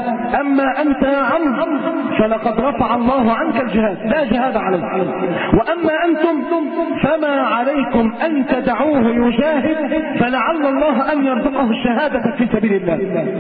أما أنت يا عمرو فلقد رفع الله عنك الجهاد، لا جهاد عليك، وأما أنتم فما عليكم أن تدعوه يجاهد فلعل الله أن يرزقه الشهادة في سبيل الله.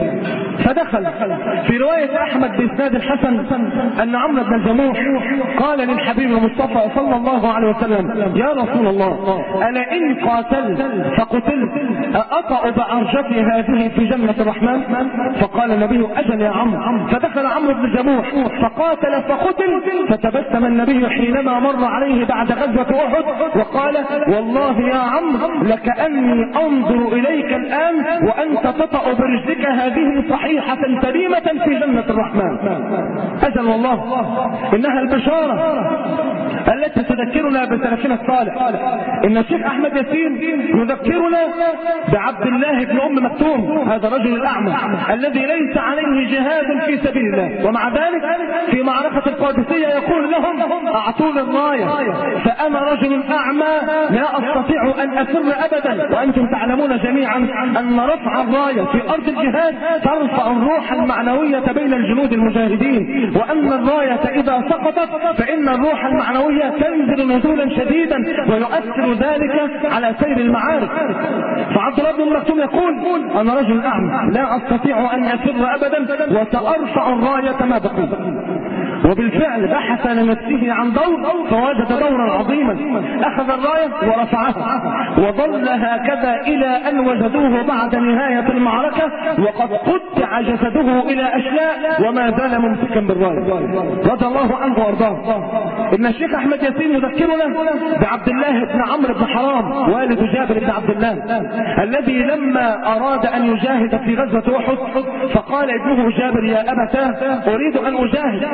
فدخل في رواية أحمد بإسناد الحسن أن عمرو بن الجموح قال للحبيب المصطفى صلى الله عليه وسلم يا رسول الله ألا إن قاتلت فقتلت أأطأ بعرجتي هذه في جنة الرحمن؟ فقال النبي أجل يا عمرو. فدخل عمرو بن الجموح فقاتل فقتل، فتبسم النبي حينما مر عليه بعد غزوة أحد وقال والله يا عمرو لكأني أنظر إليك الآن وأنت تطأ برجلك هذه صحيحة سليمة في جنة الرحمن. أجل والله، إنها البشارة التي تذكرنا بسلفنا الصالح. إن الشيخ أحمد ياسين يذكرنا بعبد الله بن أم مكتوم، هذا الرجل الأعمى الذي ليس عليه جهاد في سبيل الله، ومع ذلك في معركة القادسية يقول لهم أعطوني الراية فأنا رجل أعمى لا أستطيع أن أفر أبدا، وأنتم تعلمون جميعا أن رفع الراية في أرض الجهاد ترفع الروح المعنوية بين الجنود المجاهدين، وأن الراية إذا سقطت فإن الروح المعنوية تنزل نزولا شديدا ويؤثر ذلك على سير المعارك. فعبد الله بن مكتوم يقول أنا رجل أعمى لا أستطيع أن أفر أبدا وسأرفع الراية ما بقيت. وبالفعل بحث لنفسه عن دور فوجد دورا عظيما، أخذ الراية ورفعها وظل هكذا إلى أن وجدوه بعد نهاية المعركة وقد قطع جسده إلى أشلاء وما زال ممسكا بالراية رضي الله عنه وارضاه. إن الشيخ أحمد ياسين يذكرنا بعبد الله بن عمرو بن حرام والد جابر بن عبد الله الذي لما أراد أن يجاهد في غزوة أحد فقال ابنه جابر يا أبتاه أريد أن أجاهد، فقال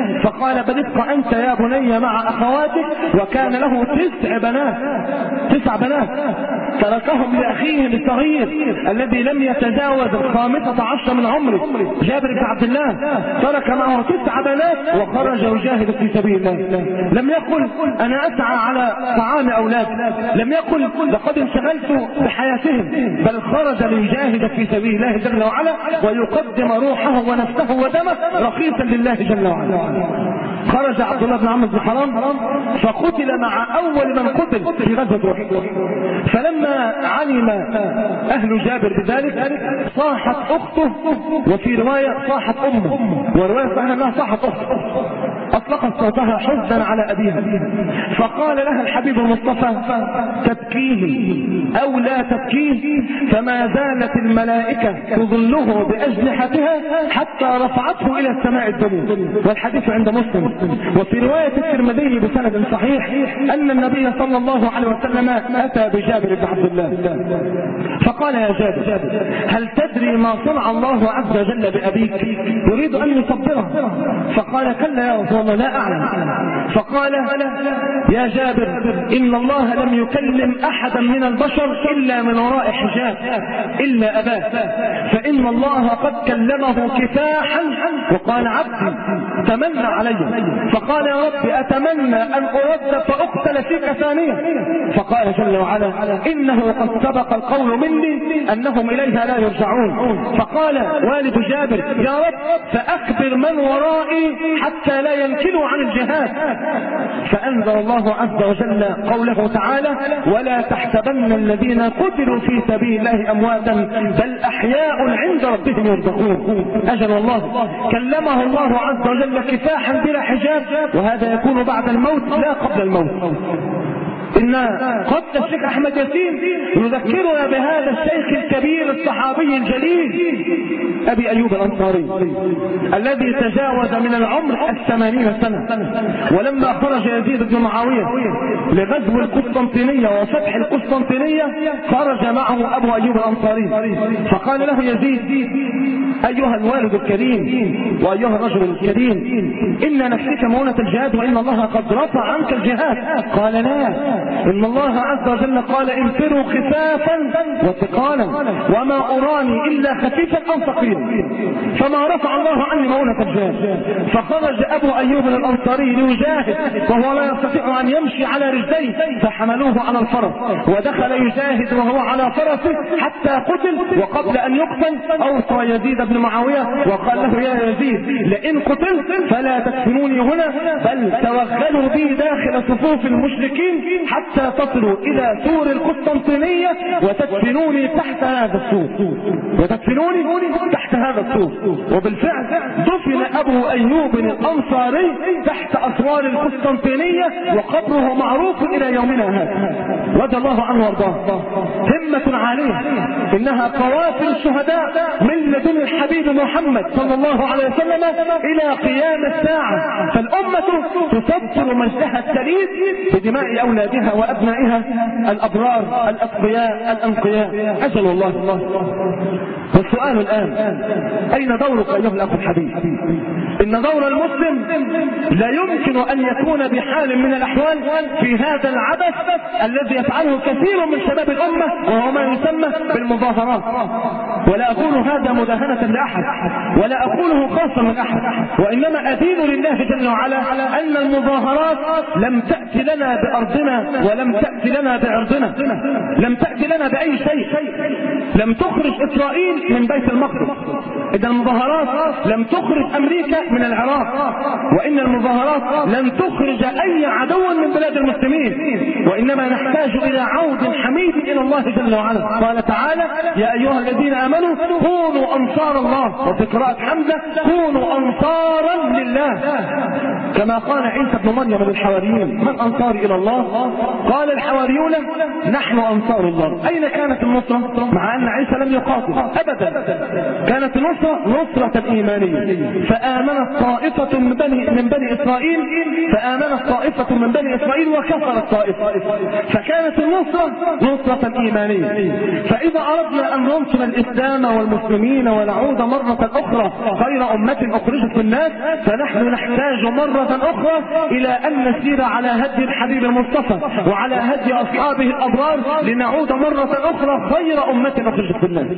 فقال بل ابق أنت يا بني مع أخواتك، وكان له تسع بنات تسع بنات تركهم لأخيه الصغير الذي لم يتجاوز الخامسة عشر من عمره، جابر بن عبد الله ترك معه تسع بنات وخرج يجاهد في سبيل الله. لم يقل أنا أسعى على طعام أولاد، لم يقل لقد انشغلت بحياتهم، بل خرج ليجاهد في سبيل الله جل وعلا ويقدم روحه ونفسه ودمه رخيصا لله جل وعلا. خرج عبد الله بن عمرو بن حرام فقتل مع أول من قتل في غزوة أحد. فلما علم أهل جابر بذلك صاحت أخته، وفي رواية صاحت أمه، ورواية صحيحة أنها صاحت أخته، أطلقت صوتها حزنا على أبيها. فقال لها الحبيب المصطفى تبكيه أو لا تبكيه، فما زالت الملائكة تظله بأجنحتها حتى رفعته إلى السماء الدنيا، والحديث عند مسلم. وفي رواية الترمذي بسند صحيح أن النبي صلى الله عليه وسلم أتى بجابر بن عبد الله فقال يا جابر هل تدري ما صنع الله عز وجل بأبيك؟ يريد أن يصبره. فقال كلا يا رسول الله لا أعلم. فقال يا جابر إن الله لم يكلم أحدا من البشر إلا من وراء حجاب إلا أباه، فإن الله قد كلمه كفاحا وقال عبدي تمنى علي. فقال يا رب أتمنى أن أرد فأقتل فيك ثانية. فقال جل وعلا إنه قد سبق القول مني أنهم إليها لا يرجعون. فقال والد جابر يا رب فأخبر من ورائي حتى لا ينكلوا عن الجهاد. فأنزل الله عز وجل قوله تعالى ولا تحسبن الذين قتلوا في سبيل الله أمواتا بل أحياء عند ربهم يرزقون. أجل الله كلمه الله عز وجل كفاحا بلا حجاب، وهذا يكون بعد الموت لا قبل الموت. إن قتل الشيخ أحمد ياسين يذكرنا بهذا الشيخ الكبير الصحابي الجليل أبي أيوب الأنصاري الذي تجاوز من العمر الثمانين سنة، ولما خرج يزيد بن معاوية لغزو القسطنطينية وفتح القسطنطينية خرج معه أبو أيوب الأنصاري فقال له يزيد أيها الوالد الكريم وأيها الرجل الكريم إن نفسك مؤونة الجهاد وإن الله قد رفع عنك الجهاد. قال لا، إن الله عز وجل قال انفروا خفافا وثقالا وما أراني إلا خفيفا أو ثقيلا، فما رفع الله عني مؤونة الجهاد. فخرج أبو أيوب الأنصاري ليجاهد وهو لا يستطيع أن يمشي على رجليه، فحملوه على الفرس ودخل يجاهد وهو على فرسه حتى قتل. وقبل أن يقتل أوصى يزيد بن معاوية وقال له يا يزيد لئن قتلت فلا تدفنوني هنا بل توغلوا بي داخل صفوف المشركين حتى تصلوا إلى سور القسطنطينية وتدفنوني تحت هذا السور وتدفنوني تحت هذا السور. وبالفعل دفن أبو أيوب الأنصاري تحت أسوار القسطنطينية وقبره معروف إلى يومنا هذا رضي الله عنه وارضاه. همة عالية إنها قوافل الشهداء من لدن الحبيب محمد صلى الله عليه وسلم إلى قيام الساعة، فالأمة تسطر مجدها السليم بدماء أولادها وأبنائها الأبرار الأتقياء الأنقياء. أجل الله. والسؤال الآن أين دورك أيها الأخ الحبيب؟ إن دور المسلم لا يمكن أن يكون بحال من الأحوال في هذا العبث الذي يفعله كثير من شباب الأمة وهو ما يسمى بالمظاهرات. ولا أقول هذا مداهنة لأحد ولا أقوله خاصا من أحد، وإنما أدين لله جل وعلا أن المظاهرات لم تأتي لنا بأرضنا ولم تأتي لنا بعرضنا، لم تأتي لنا بأي شيء. لم تخرج إسرائيل من بيت المقدس، إذا المظاهرات لم تخرج أمريكا من العراق، وإن المظاهرات لم تخرج أي عدو من بلاد المسلمين، وإنما نحتاج إلى عود حميد إلى الله جل وعلا. قال تعالى يا أيها الذين آمنوا كونوا أنصار الله، وفي قراءة حمزة كونوا أنصارا لله، كما قال عيسى بن مريم للحواريين من أنصاري إلى الله؟ قال الحواريون نحن أنصار الله. أين كانت النصرة؟ مع أن أن عيسى لم يقاتل أبدا، كانت نصرة نصرة إيمانية. فآمنت طائفة من بني, من بني إسرائيل فآمنت طائفة من بني إسرائيل وكفرت طائفة، فكانت النصرة نصرة إيمانية. فإذا أردنا أن ننصر الإسلام والمسلمين ونعود مرة أخرى خير أمة أخرجت للناس، فنحن نحتاج مرة أخرى إلى أن نسير على هدي الحبيب المصطفى وعلى هدي أصحابه الأبرار لنعود مرة أخرى خير أمة أخرجت للناس.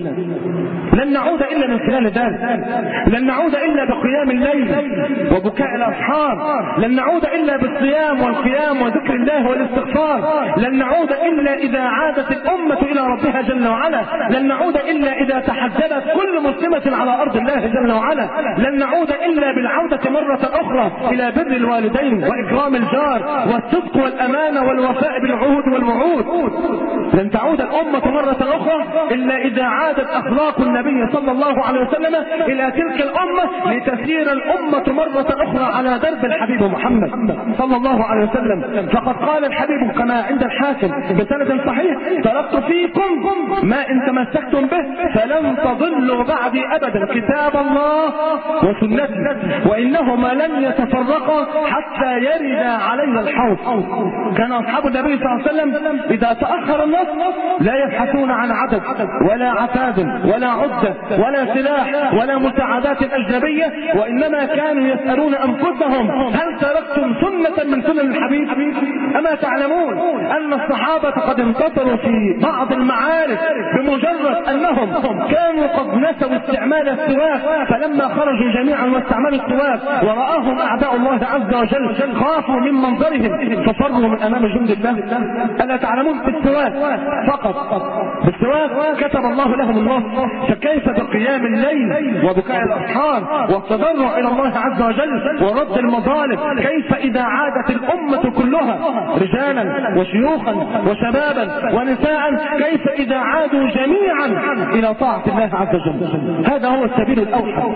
لن نعود إلا من خلال ذلك، لن نعود إلا بقيام الليل وبكاء الأسحار، لن نعود إلا بالصيام والقيام وذكر الله والاستغفار، لن نعود إلا إذا عادت الأمة إلى ربها جل وعلا، لن نعود إلا إذا تحدثت كل مسلمة على أرض الله جل وعلا، لن نعود إلا بالعودة مرة أخرى إلى بر الوالدين وإكرام الجار والصدق والأمانة والوفاء بالعهود والوعود. لن تعود الأمة مرة أخرى إلا إذا عادت أخلاق النبي صلى الله عليه وسلم إلى تلك الأمة لتسير الأمة مرة أخرى على درب الحبيب محمد صلى الله عليه وسلم. فقد قال الحبيب كما عند الحاكم بسند صحيح: تركت فيكم ما إن تمسكتم به فلن تضلوا بعدي أبدا، كتاب الله وسنتي، وإنهما لن يتفرقا حتى يرد علينا الحوض. كان أصحاب النبي صلى الله عليه وسلم إذا تأخر النصر لا يبحثون عن عدد ولا عتاد ولا عدة ولا سلاح ولا مساعدات أجنبية، وإنما كانوا يسألون أنفسهم: هل تركتم سنة من سنن الحبيب؟ أما تعلمون أن الصحابة قد انتصروا في بعض المعارك بمجرد أنهم كانوا قد نسوا استعمال السواك، فلما خرجوا جميعا واستعملوا السواك ورآهم أعداء الله عز وجل خافوا من منظرهم ففروا من أمام جند الله. ألا تعلمون بالسواك فقط، بالسواك كتب الله لهم النصر، فكيف بقيام الليل وبكاء الأسحار والتضرع إلى الله عز وجل ورد المظالم؟ كيف إذا عادت الأمة كلها رجالا وشيوخا وشبابا ونساء، كيف إذا عادوا جميعا إلى طاعة الله عز وجل؟ هذا هو السبيل الأوحد.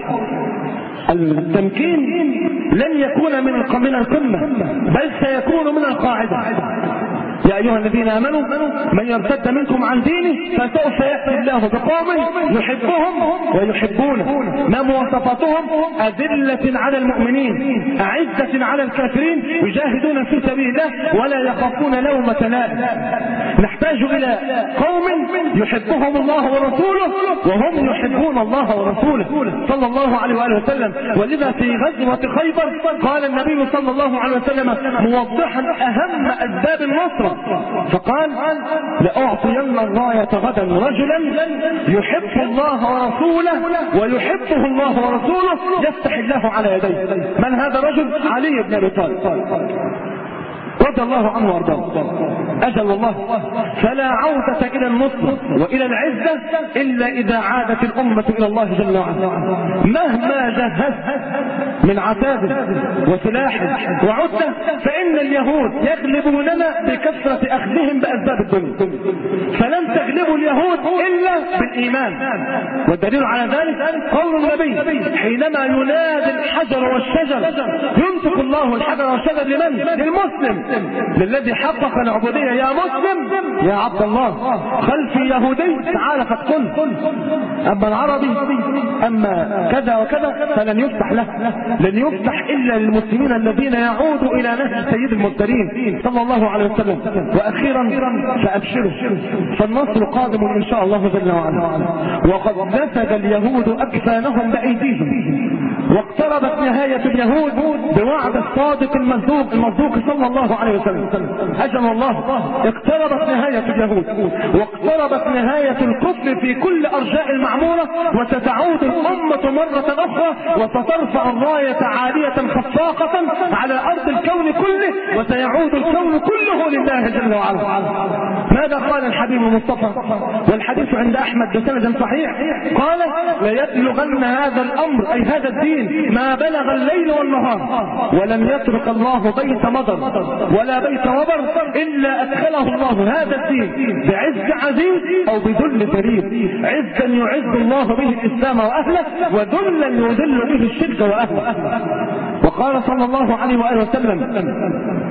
التمكين لن يكون من من القمة، بل سيكون من القاعدة. يا أيها الذين آمنوا من يرتد منكم عن دينه فسوف يأتي الله بقوم يحبهم ويحبونه. ما مواصفاتهم؟ أذلة على المؤمنين أعزة على الكافرين يجاهدون في سبيل الله ولا يخافون لومة لائم. نحتاج إلى قوم يحبهم الله ورسوله وهم يحبون الله ورسوله صلى الله عليه وآله وسلم. ولذا في غزوة خيبر قال النبي صلى الله عليه وسلم موضحا أهم أسباب النصر، فقال: لأعطين الراية غدا رجلا يحب الله ورسوله ويحبه الله ورسوله يفتح الله على يديه. من هذا الرجل؟ علي بن أبي طالب رضي الله عنه وارضاه. أجل والله، فلا عودة إلى النصر وإلى العزة إلا إذا عادت الأمة إلى الله جل وعلا. مهما جهزت من عتاد وسلاح وعدة فإن اليهود يغلبوننا بكثرة أخذهم بأسباب الدنيا، فلن تغلبوا اليهود إلا بالإيمان. والدليل على ذلك قول النبي حينما ينادي الحجر والشجر ينطق الله الحجر والشجر لمن؟ للمسلم، للذي حقق العبودية. يا مسلم يا عبد الله خلفي يهودي تعال فاقتل. أما العربي أما كذا وكذا فلن يفتح له، لن يفتح إلا للمسلمين الذين يعودوا إلى نهج سيد المرسلين صلى الله عليه وسلم. وأخيرا فأبشروا فالنصر قادم إن شاء الله جل وعلا. وقد نسج اليهود أكفانهم بأيديهم واقتربت نهاية اليهود بوعد الصادق المصدوق المصدوق صلى الله عليه وسلم. أجل الله، اقتربت نهاية اليهود واقتربت نهاية الكفر في كل أرجاء المعمورة، وستعود الأمة مرة أخرى وسترفع الراية عالية خفاقة على أرض الكون كله، وسيعود الكون كله لله جل وعلا. ماذا قال الحبيب المصطفى والحديث عند أحمد بسند صحيح؟ قال: ليبلغن هذا الأمر أي هذا الدين ما بلغ الليل والنهار، ولن يترك الله بيت مضر ولا بيت وبر إلا أدخله الله هذا الدين بعز عزيز أو بذل ذليل. عزا يعز الله به الإسلام وأهله، وذلا يذل به الشرك وأهله. وقال صلى الله عليه وآله وسلم: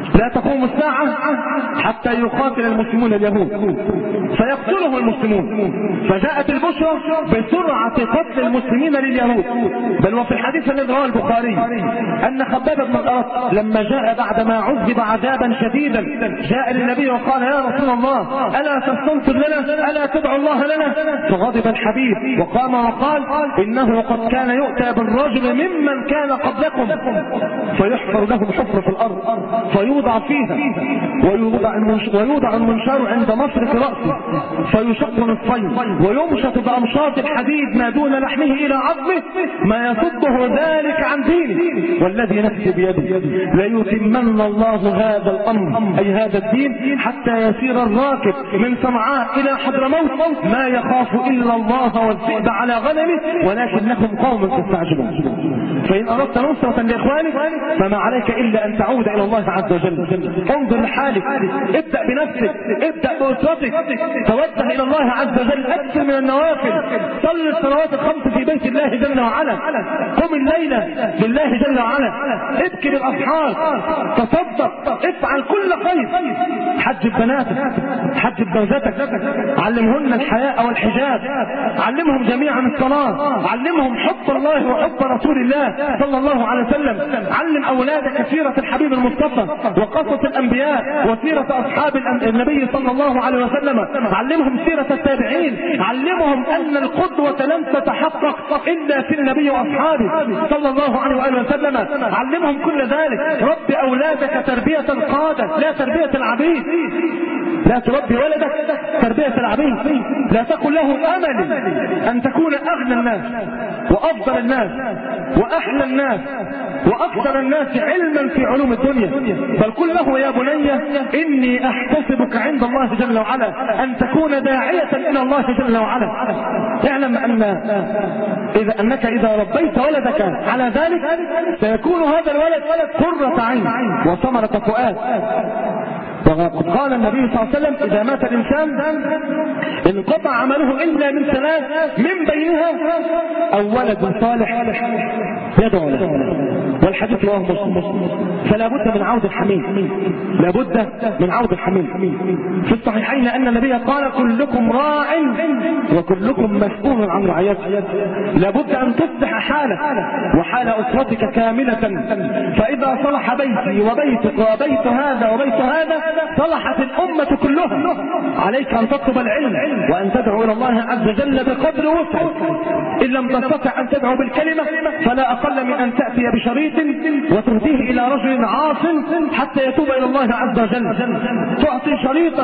لا تقوم الساعة حتى يقاتل المسلمون اليهود فيقتلهم المسلمون. فجاءت البشرى بسرعة قتل المسلمين لليهود. بل وفي الحديث الذي رواه البخاري أن خباب بن الأرط لما جاء بعدما عذب عذابا شديدا جاء للنبي وقال يا رسول الله ألا تستنصر لنا ألا تدعو الله لنا؟ فغضب الحبيب وقام وقال إنه قد كان يؤتى بالرجل ممن كان قبلكم فيحفر لهم حفر في الأرض فيوضع فيها ويوضع ويوضع المنشار عند مفرق رأسه فيشق نصفين ويمشط بأمشاط الحديد ما دون لحمه إلى عظمه ما يصده ذلك عن دينه والذي نفسي بيده ليتمن الله هذا الأمر أي هذا الدين حتى يسير الراكب من صنعاء إلى حضرموت ما يخاف إلا الله والذئب على غنمه ولكنكم قوم تستعجلون. فإن أردت نصرة لإخوانك فما عليك إلا أن تعود إلى الله عز وجل. انظر لحالك، ابدأ بنفسك، ابدأ بأسرتك، توجه إلى الله عز وجل، أكثر من النوافل، صل الصلوات الخمس في بيت الله جل وعلا، قم الليلة لله جل وعلا، ابكي بالأسحار، تصدق، افعل كل خير، حجب بناتك، حجب زوجتك، علمهن الحياء والحجاب، علمهم جميعا الصلاة، علمهم حب الله وحب رسول الله صلى الله عليه وسلم، علم أولادك سيرة الحبيب المصطفى وقصص الأنبياء وسيرة أصحاب النبي صلى الله عليه وسلم، علمهم سيرة التابعين، علمهم أن القدوة لم تتحقق إلا في النبي وأصحابه صلى الله عليه وآله وسلم، علمهم كل ذلك. رب أولادك تربية القادة لا تربية العبيد، لا تربي ولدك تربية العبيد، لا تكن له أمل أن تكون أغنى الناس وأفضل الناس وأحلى الناس وأكثر الناس علما في علوم الدنيا، بل قل له يا بني إني أحتسبك عند الله جل وعلا أن تكون داعية إلى الله جل وعلا. اعلم أن إذا أنك إذا ربيت ولدك على ذلك سيكون هذا الولد قرة عين وثمرة فؤاد. وقد قال النبي صلى الله عليه وسلم إذا مات الإنسان انقطع عمله إلا من ثلاث من بينها أو ولد صالح يدعو له، والحديث رواه مسلم. فلا بد من عود الحميد، لا بد من عود الحميد. في الصحيحين أن النبي قال كلكم راع وكلكم مسؤول عن رعيته. لا بد أن تصلح حالك وحال أسرتك كاملة، فإذا صلح بيتي وبيتك وبيت هذا وبيت هذا صلحت الأمة كلها. عليك أن تطلب العلم وأن تدعو إلى الله عز وجل بقدر وسعك. إن لم تستطع أن تدعو بالكلمة فلا أقل من أن تأتي بشريط وتهديه إلى رجل عاص حتى يتوب إلى الله عز وجل. تعطي شريطا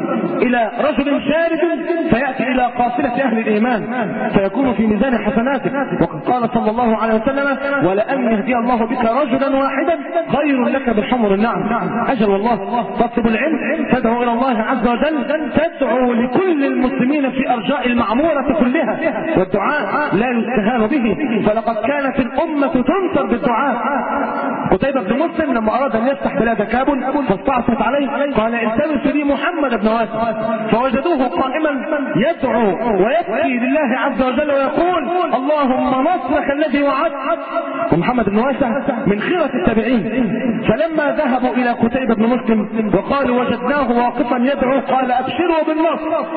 إلى رجل شارد فيأتي إلى قافلة أهل الإيمان فيكون في ميزان حسناتك. وقد قال صلى الله عليه وسلم ولأن يهدي الله بك رجلا واحدا خير لك بحمر النعم. أجل والله. تطلب العلم، تدعو إلى الله عز وجل، تدعو لكل المسلمين في أرجاء المعمورة كلها، والدعاء لا يستهان به، فلقد كانت الأمة تنصر بالدعاء. قتيبة بن مسلم لما أراد أن يفتح بلاد كابل فاستعصت عليه قال التمسوا لي محمد بن واسع، فوجدوه قائما يدعو ويبكي لله عز وجل ويقول اللهم نصرك الذي وعدت. ومحمد بن واسع من خيرة التابعين. فلما ذهبوا إلى قتيبة بن مسلم وقالوا وجدناه واقفا يدعو قال أبشروا بالنصر،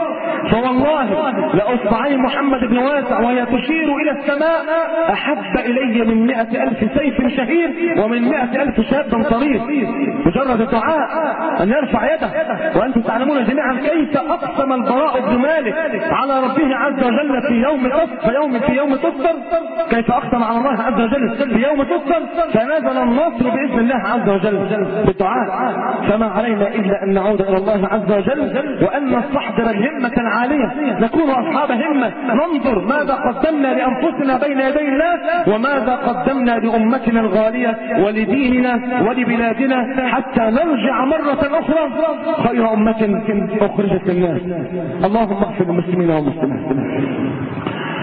فوالله لأصبعي محمد بن واسع وهي تشير إلى السماء أحب إلي من مئة ألف سيف شهير ومن مئة ألف شاب طريق. مجرد الدعاء أن يرفع يده. وأنتم تعلمون جميعا كيف أقسم البراء بن مالك على ربه عز وجل في يوم في يوم في يوم تصدر، كيف أقسم على الله عز وجل في يوم تصدر فنزل النصر بإذن الله عز وجل بالدعاء. فما علينا إلا أن نعود إلى الله عز وجل وأن نستحضر الهمة العالية، نكون أصحاب همة، ننظر ماذا قدمنا لأنفسنا بين يدي الله وماذا قدمنا لأمتنا الغالية ولديننا ولبلادنا حتى نرجع مرة أخرى خير أمة أخرجت للناس. اللهم اغفر للمسلمين والمسلمات.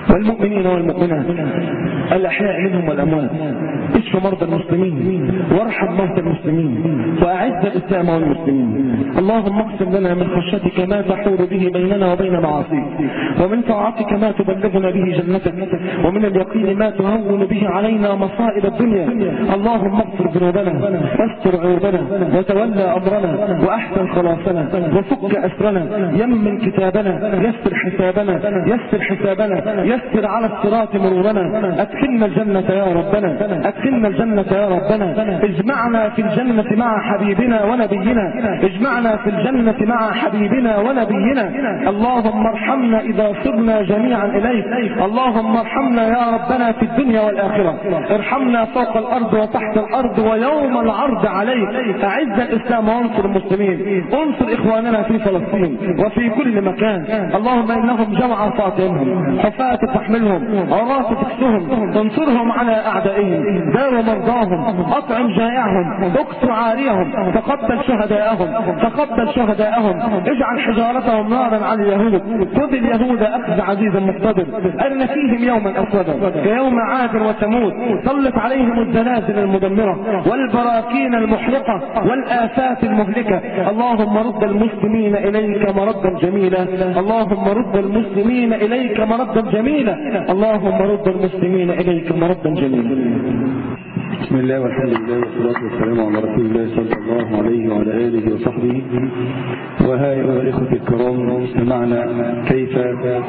والمؤمنين والمؤمنات الأحياء منهم والأموات، اشف مرضى المسلمين وارحم موتى المسلمين وأعز الإسلام والمسلمين. اللهم اقسم لنا من خشيتك ما تحول به بيننا وبين معاصيك، ومن طاعتك ما تبلغنا به جنتك، ومن اليقين ما تهون به علينا مصائب الدنيا. اللهم اغفر ذنوبنا واستر عيوبنا وتولى أمرنا وأحسن خلاصنا وفك أسرنا، يمن كتابنا، يسر حسابنا، يسر حسابنا، يسر على الصراط مرورنا، أدخلنا الجنة يا ربنا، أدخلنا الجنة يا ربنا. اجمعنا في الجنة مع حبيبنا ونبينا، اجمعنا في الجنة مع حبيبنا ونبينا. اللهم ارحمنا إذا صرنا جميعا إليك، اللهم ارحمنا يا ربنا في الدنيا والآخرة، ارحمنا فوق الأرض وتحت الأرض ويوم العرض عليك. أعز الإسلام وانصر المسلمين، انصر إخواننا في فلسطين وفي كل مكان. اللهم إنهم جمع فاطمهم، حفاة تحملهم، عراة تكسهم، تنصرهم على أعدائهم، داو مرضاهم، أطعم جائعهم، اكسر عاريهم، تقبل شهداءهم، تقبل شهداءهم، اجعل حجارتهم نارا على اليهود، خذ اليهود أخذ عزيز مقتدر، أرن فيهم يوما أسودا كيوم عاد وثمود، سلط عليهم الزلازل المدمرة والبراكين المحرقة والآفات المهلكة. اللهم رد المسلمين إليك مردا جميلا، اللهم رد المسلمين إليك مردا جميلا، اللهم رد المسلمين إليك مردا جميلا. بسم الله والحمد لله والصلاة والسلام على رسول الله صلى الله عليه وعلى آله وصحبه. وها أيها الإخوة الكرام، سمعنا كيف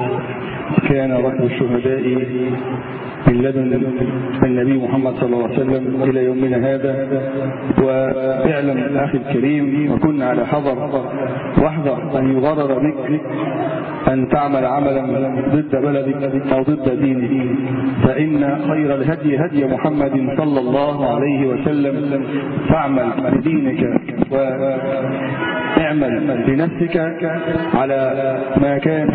كان ركب الشهداء من لدن النبي محمد صلى الله عليه وسلم إلى يومنا هذا. واعلم أخي الكريم، وكنا على حذر واحذر أن يغرر بك أن تعمل عملا ضد بلدك أو ضد دينك، فإن خير الهدي هدي محمد صلى الله عليه وسلم. فاعمل بدينك واعمل بنفسك على ما كان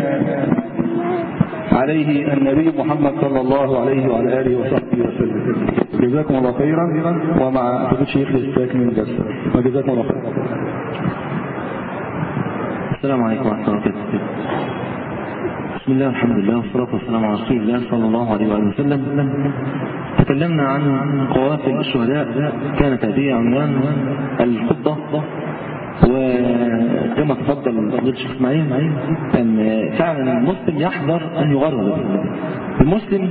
عليه النبي محمد صلى الله عليه وعلى آله وصحبه وسلم. جزاكم الله خيرا، ومع فضيلة الشيخ الاستكمال الدرس، وجزاكم الله خيرا. السلام عليكم ورحمة الله وبركاته. بسم الله والحمد لله والصلاة والسلام على رسول الله صلى الله عليه وآله وسلم. تكلمنا عن قوافل الشهداء، كانت هذه عنوان الخطبة، وكما تفضل فضيلة الشيخ اسماعيل ان فعلا المسلم يحذر ان يغرر. المسلم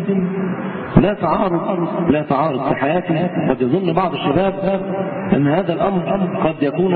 لا تعارض لا تعارض في حياته. قد يظن بعض الشباب ان هذا الامر قد يكون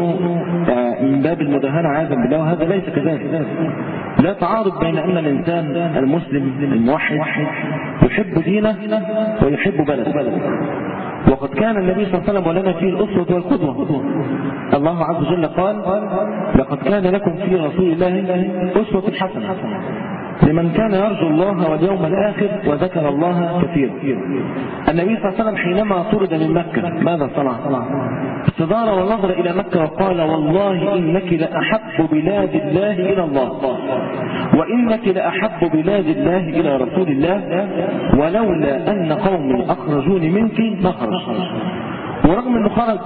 من باب المداهنة عياذا بالله، وهذا ليس كذلك. لا تعارض بين ان الانسان المسلم الموحد يحب دينه ويحب بلده. وقد كان النبي صلى الله عليه وسلم ولنا فيه الأسوة والقدوة. الله عز وجل قال: لقد كان لكم في رسول الله أسوة حسنة لمن كان يرجو الله واليوم الآخر وذكر الله كثيرا. النبي صلى الله عليه وسلم حينما طرد من مكة ماذا صنع؟ استدار ونظر إلى مكة وقال: والله إنك لأحب بلاد الله إلى الله، وإنك لأحب بلاد الله إلى رسول الله، ولولا أن قومي أخرجوني منك ما خرج. ورغم أنه خرج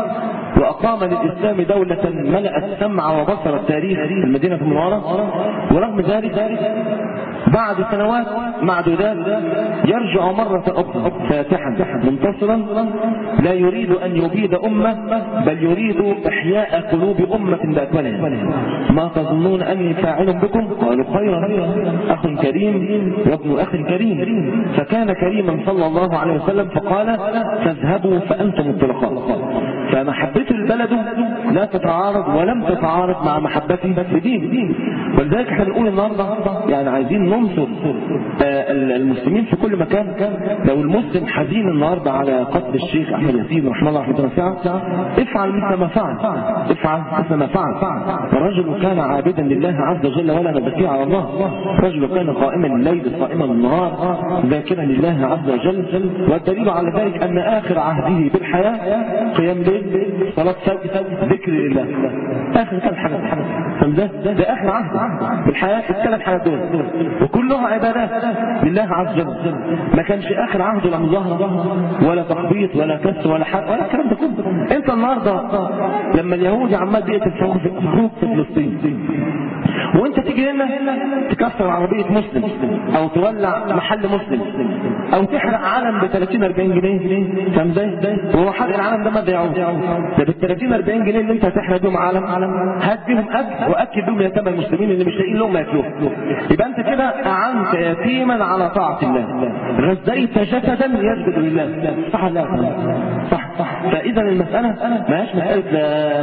وأقام للإسلام دولة ملأت سمع وبصر التاريخ في المدينة المنورة، ورغم ذلك بعد سنوات معدودات يرجع مرة أخرى فاتحا منتصرا، لا يريد أن يبيد أمة، بل يريد إحياء قلوب أمة بأكملها. ما تظنون أني فاعل بكم؟ قالوا خيرا، أخ كريم وابن أخ كريم. فكان كريما صلى الله عليه وسلم فقال: فاذهبوا فأنتم الطلقاء. فمحبته البلد لا تتعارض ولم تتعارض مع محبته لدين. ولذلك احنا بنقول النهارده يعني عايزين ننصر المسلمين في كل مكان. لو المسلم حزين النهارده على قتل الشيخ احمد ياسين رحمه الله رحمه واسعه، افعل مثل ما فعل، افعل مثل ما فعل. الرجل كان عابدا لله عز وجل ولا نبكي على الله. الرجل كان قائما الليل صائما النهار ذاكرا لله عز وجل. والدليل على ذلك ان اخر عهده بالحياه قيام ليل، صلاه ذكر لله. اخر ثلاث حاجات فده ده اخر عهد بالحياه، الثلاث حاجات دول وكلها عبادات لله عز وجل. ما كانش اخر عهد لا مظاهره ولا تخبيط ولا كس ولا حق ولا الكلام ده كله. انت النهارده لما اليهود عمال بيقتل في فلسطين وانت تيجي هنا تكسر عربية مسلم او تولع محل مسلم او تحرق علم ب ثلاثين أربعين جنيه، فاهم ازاي؟ وهو حرق العلم ده ما بيعوز، ده بال ثلاثين أربعين جنيه اللي انت هتحرق بيهم علم هات بيهم اكل واكل بيهم يتامى المسلمين اللي مش لاقيين لهم ياكلوه. يبقى انت كده اعنت يتيما على طاعة الله، غذيت جسدا يسجد لله، صح ولا صح؟ صح. فاذا المسألة ما هيش مسألة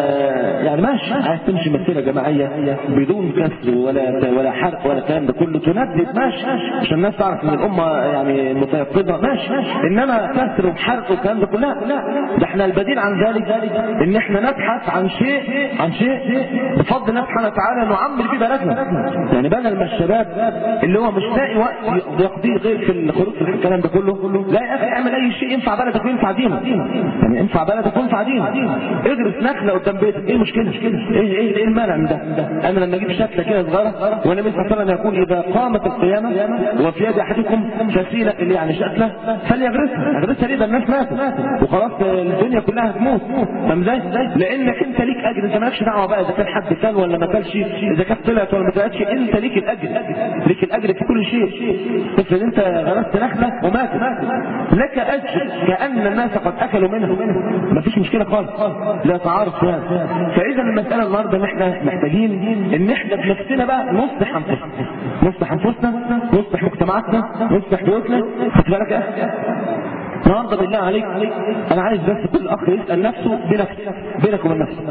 يعني ماشي عايز تمشي مسيرة جماعية بدون كسر ولا ولا حرق ولا الكلام ده كله، تندد ماشي عشان الناس تعرف ان الامة يعني متيقظة ماشي، انما كسر وحرق والكلام ده كله لا لا، ده احنا البديل عن ذلك ان احنا نبحث عن شيء عن شيء بفضل الله سبحانه وتعالى نعمر فيه بلدنا. يعني بدل ما الشباب اللي هو مش لاقي وقت يقضيه غير في الخروج في الكلام ده كله، لا يا اخي اعمل اي شيء ينفع بلدك وينفع دينك، يعني ينفع بلدك وينفع دينك. ادرس نخله قدام بيتك، ايه المشكله؟ ايه ايه ايه المانع من ده؟ انا لما اجيب شكله كده صغيره وانا مثلا يقول اذا قامت القيامه وفي يد احدكم فسيله اللي يعني شكله فليغرسها، اغرسها ليه؟ ده الناس ماتت وخلاص الدنيا كلها هتموت، فاهم ازاي؟ لانك انت ليك اجر، انت مالكش دعوه بقى اذا كان حد كان ولا ما كانش، اذا كانت طلعت ولا ما طلعتش، انت ليك الاجر، ليك الاجر في كل شيء. افرض انت غرست نخله وماتت لك اجر كان الناس قد اكلوا منها، مفيش مشكله خالص، لا تعارض فيها. فاذا المساله النهارده ان احنا محتاجين ان احنا بنفسنا بقى نصلح انفسنا، نصلح انفسنا، نصلح مجتمعاتنا، نصلح بيوتنا. خد بالك يا اخي النهارده بالله عليك انا عايز بس كل اخ يسال نفسه بنفسه، بينك وبين نفسك،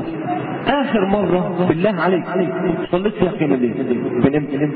اخر مره بالله عليك صليت فيها قيام الليل من امتى؟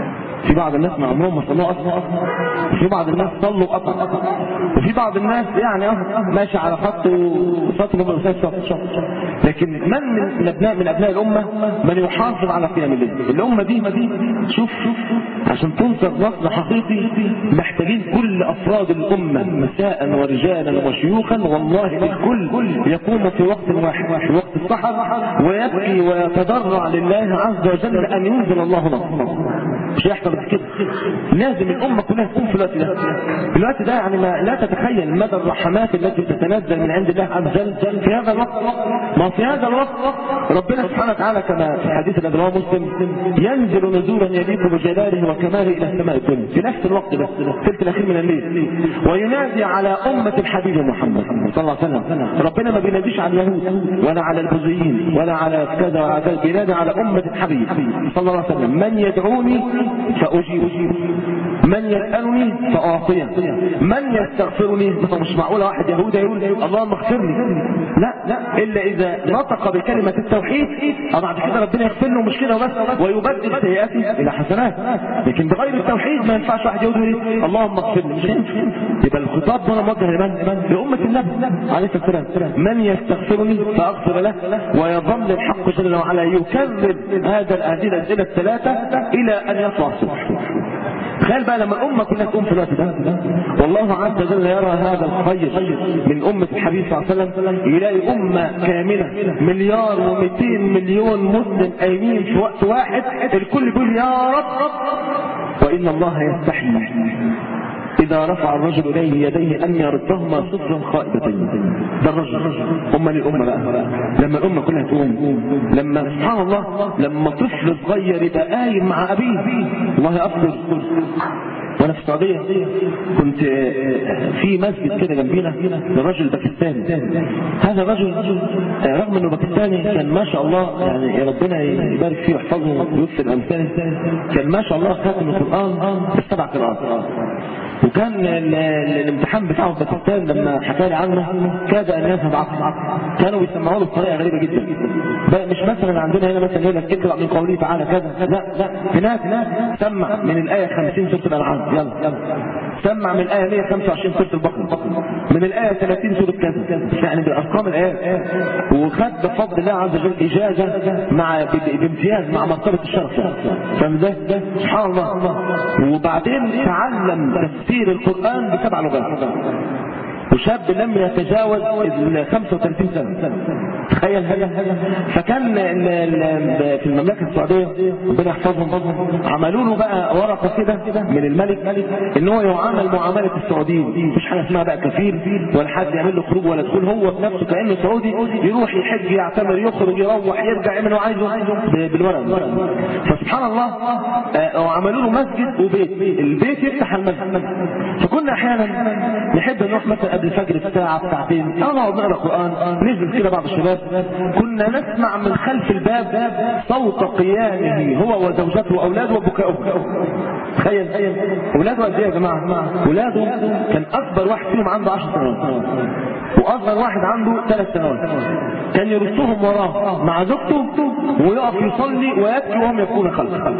في بعض الناس مع عمرهم ما صلوا اصلا، وفي بعض الناس صلوا قطع، وفي بعض الناس يعني اه ماشي على خط وسطر ومسافه، لكن من من ابناء من ابناء الامه من يحافظ على قيام الليل. الامه دي شوف شوف عشان تنصر نصر حقيقي محتاجين كل افراد الامه مساء ورجالا وشيوخا، والله الكل يقوم في وقت واحد في وقت السحر ويبكي ويتضرع لله عز وجل ان ينزل الله نصره. مش هيحصل كده، لازم الامه كلها تقوم في الوقت ده. الوقت ده يعني ما لا تتخيل مدى الرحمات التي تتنزل من عند الله عز وجل في هذا الوقت. ما في هذا الوقت ربنا سبحانه وتعالى كما في حديث الذي رواه مسلم ينزل نزولا يليق بجلاله وكماله الى السماء الدنيا في نفس الوقت ده الثلث الاخير من الليل، وينادي على امه الحبيب محمد صلى الله عليه وسلم. ربنا ما بيناديش على اليهود ولا على البوذيين ولا على كذا ولا كذا، بينادي على امه الحبيب صلى الله عليه وسلم. من يدعوني فأجيب، من يسألني فأعطيه، من يستغفرني. مش معقولة واحد يهودي يقول اللهم اغفرني، لا لا، إلا إذا نطق بكلمة التوحيد بعد كده ربنا يغفر له، مش كده وبس، ويبدل سيئاته إلى حسنات. لكن بغير التوحيد ما ينفعش واحد يهودي يقول اللهم اغفرني، مش ينفع. يبقى الخطاب هنا موجه لمن؟ لأمة النبي عليه الصلاة والسلام. من يستغفرني فأغفر له، ويظل الحق جل وعلا يكرر هذا هذه الأسئلة الثلاثة إلى أن يطلع الصبح. تخيل بقى لما الأمة كلها تقوم في الوقت ده، والله عز وجل يرى هذا الخير من أمة الحبيب صلى الله عليه وسلم، يلاقي أمة كاملة مليار ومئتين مليون مسلم قايمين في وقت واحد، الكل يقول يا رب. وإن الله يستحي إذا رفع الرجل إليه يديه أن يردهما صفرا خائبتين. ده الرجل. أمة للأمة بقى لما الأمة كلها تقوم، لما سبحان الله لما طفل صغير يبقى قايم مع أبيه. والله أذكر وانا في السعودية كنت في مسجد كده جنبينا لرجل باكستاني. هذا الرجل رغم انه باكستاني كان ما شاء الله، يعني يا ربنا يبارك فيه ويحفظه ويكثر امثاله، كان ما شاء الله خاتم القرآن بالسبع قراءات. وكان الامتحان بتاعه في باكستان لما حكى لي عنه كاد ان يذهب عقله، كانوا بيسمعوا له بطريقه غريبه جدا. مش مثلا عندنا هنا مثلا يقول لك اقرا من قوله تعالى كذا، لا لا، هناك هناك سمع من الايه خمسين سوره الانعام، يلا يلا سمع من الايه مئة وخمسة وعشرين سوره البقره، من الايه ثلاثين سوره كذا، يعني بارقام الايات. وخد بفضل الله عز وجل اجازه مع بامتياز مع مرتبه الشرف، فاهم ازاي؟ سبحان الله. وبعدين تعلم تفسير القران بسبع لغات، وشاب لم يتجاوز ال خمسة وثلاثين سنة. تخيل هذا. فكان في المملكة السعودية ربنا يحفظهم عملوا له بقى ورقة كده من الملك ان هو يعامل معاملة السعوديين، مفيش حاجة اسمها بقى كفيل ولا حد يعمل له خروج ولا دخول، هو بنفسه كأنه سعودي يروح يحج يعتمر يخرج يروح يرجع يعمل اللي عايزه بالورق. فسبحان الله وعملوا له مسجد وبيت، البيت يفتح المسجد. فكنا احيانا نحب نروح مثلا قبل الفجر بساعة ساعتين نقعد نقرا قرآن، ننزل كده بعض الشباب كنا نسمع من خلف الباب صوت قيامه هو وزوجته واولاده وبكاؤه. تخيل اولاده قد ايه يا جماعه؟ اولاده كان اكبر واحد فيهم عنده عشر سنوات واصغر واحد عنده ثلاث سنوات، كان يرصهم وراه مع زوجته ويقف يصلي ويبكي وهم يبكون خلفه.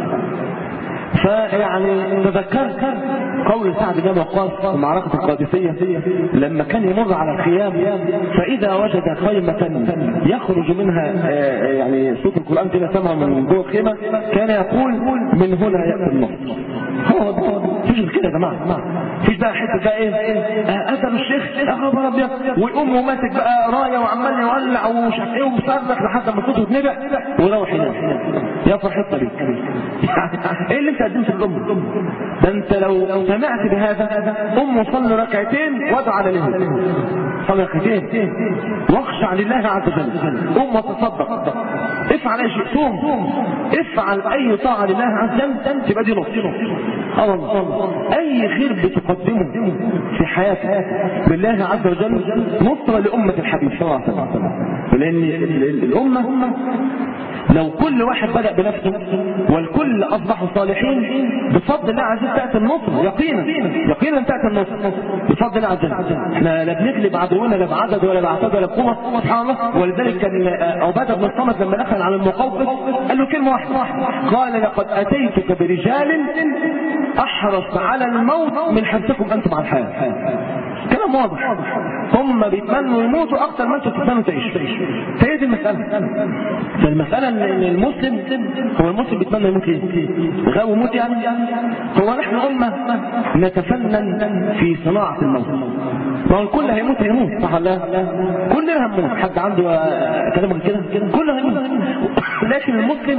فيعني تذكرت قول سعد بن وقاص في معركة القادسية لما كان يمر على الخيام فإذا وجد خيمة يخرج منها يعني صوت القرآن كده سمع من جوه الخيمة كان يقول من هنا يأتي النصر. هو فيش كده يا جماعة، فيش بقى حتة بقى ايه قتلوا الشيخ يا خبر ابيض ويقوم وماسك بقى راية وعمال يولع ومش عارف ايه ومصرخ لحد ما صوته يتنبع ويروح ينام. يا فرحتنا بيك ايه اللي انت قدمت للأم؟ ده انت لو سمعت بهذا أم صلي ركعتين وادعى على اليهود، صلي ركعتين واخشع لله عز وجل، أم تصدق، افعل اي شيء، صوم، افعل اي طاعة لله عز وجل تبقى دي نصر. اه والله اي خير بتقدمه في حياتك بالله عز وجل نصرة لأمة الحبيب صلى الله عليه وسلم. لأن الأمة لو كل واحد بدأ بنفسه والكل أصبحوا صالحين بفضل الله عز وجل تأتي النصر، يقينا يقينا تأتي النصر بفضل الله عز وجل. احنا لا بنغلب عدونا لا بعدد ولا بعتاد ولا بقوة سبحان الله. ولذلك كان عبادة بن الصامت لما دخل على المقوقس قال له كلمة واحدة، قال لقد أتيتك برجال أحرص على الموت من حرصكم أنتم على الحياة. كلام واضح، هم بيتمنوا يموتوا أكثر ما أنتم تتمنوا تعيشوا. هي دي المسألة. فالمسألة ان المسلم هو المسلم بيتمنى يموت ايه؟ غاوي يموت يعني؟ هو نحن أمة نتفنن في صناعة الموت. ما هو الكل هيموت هيموت صح ولا لا؟ كلنا هنموت، حد عنده كلام كده؟ كلنا هيموت. لكن المسلم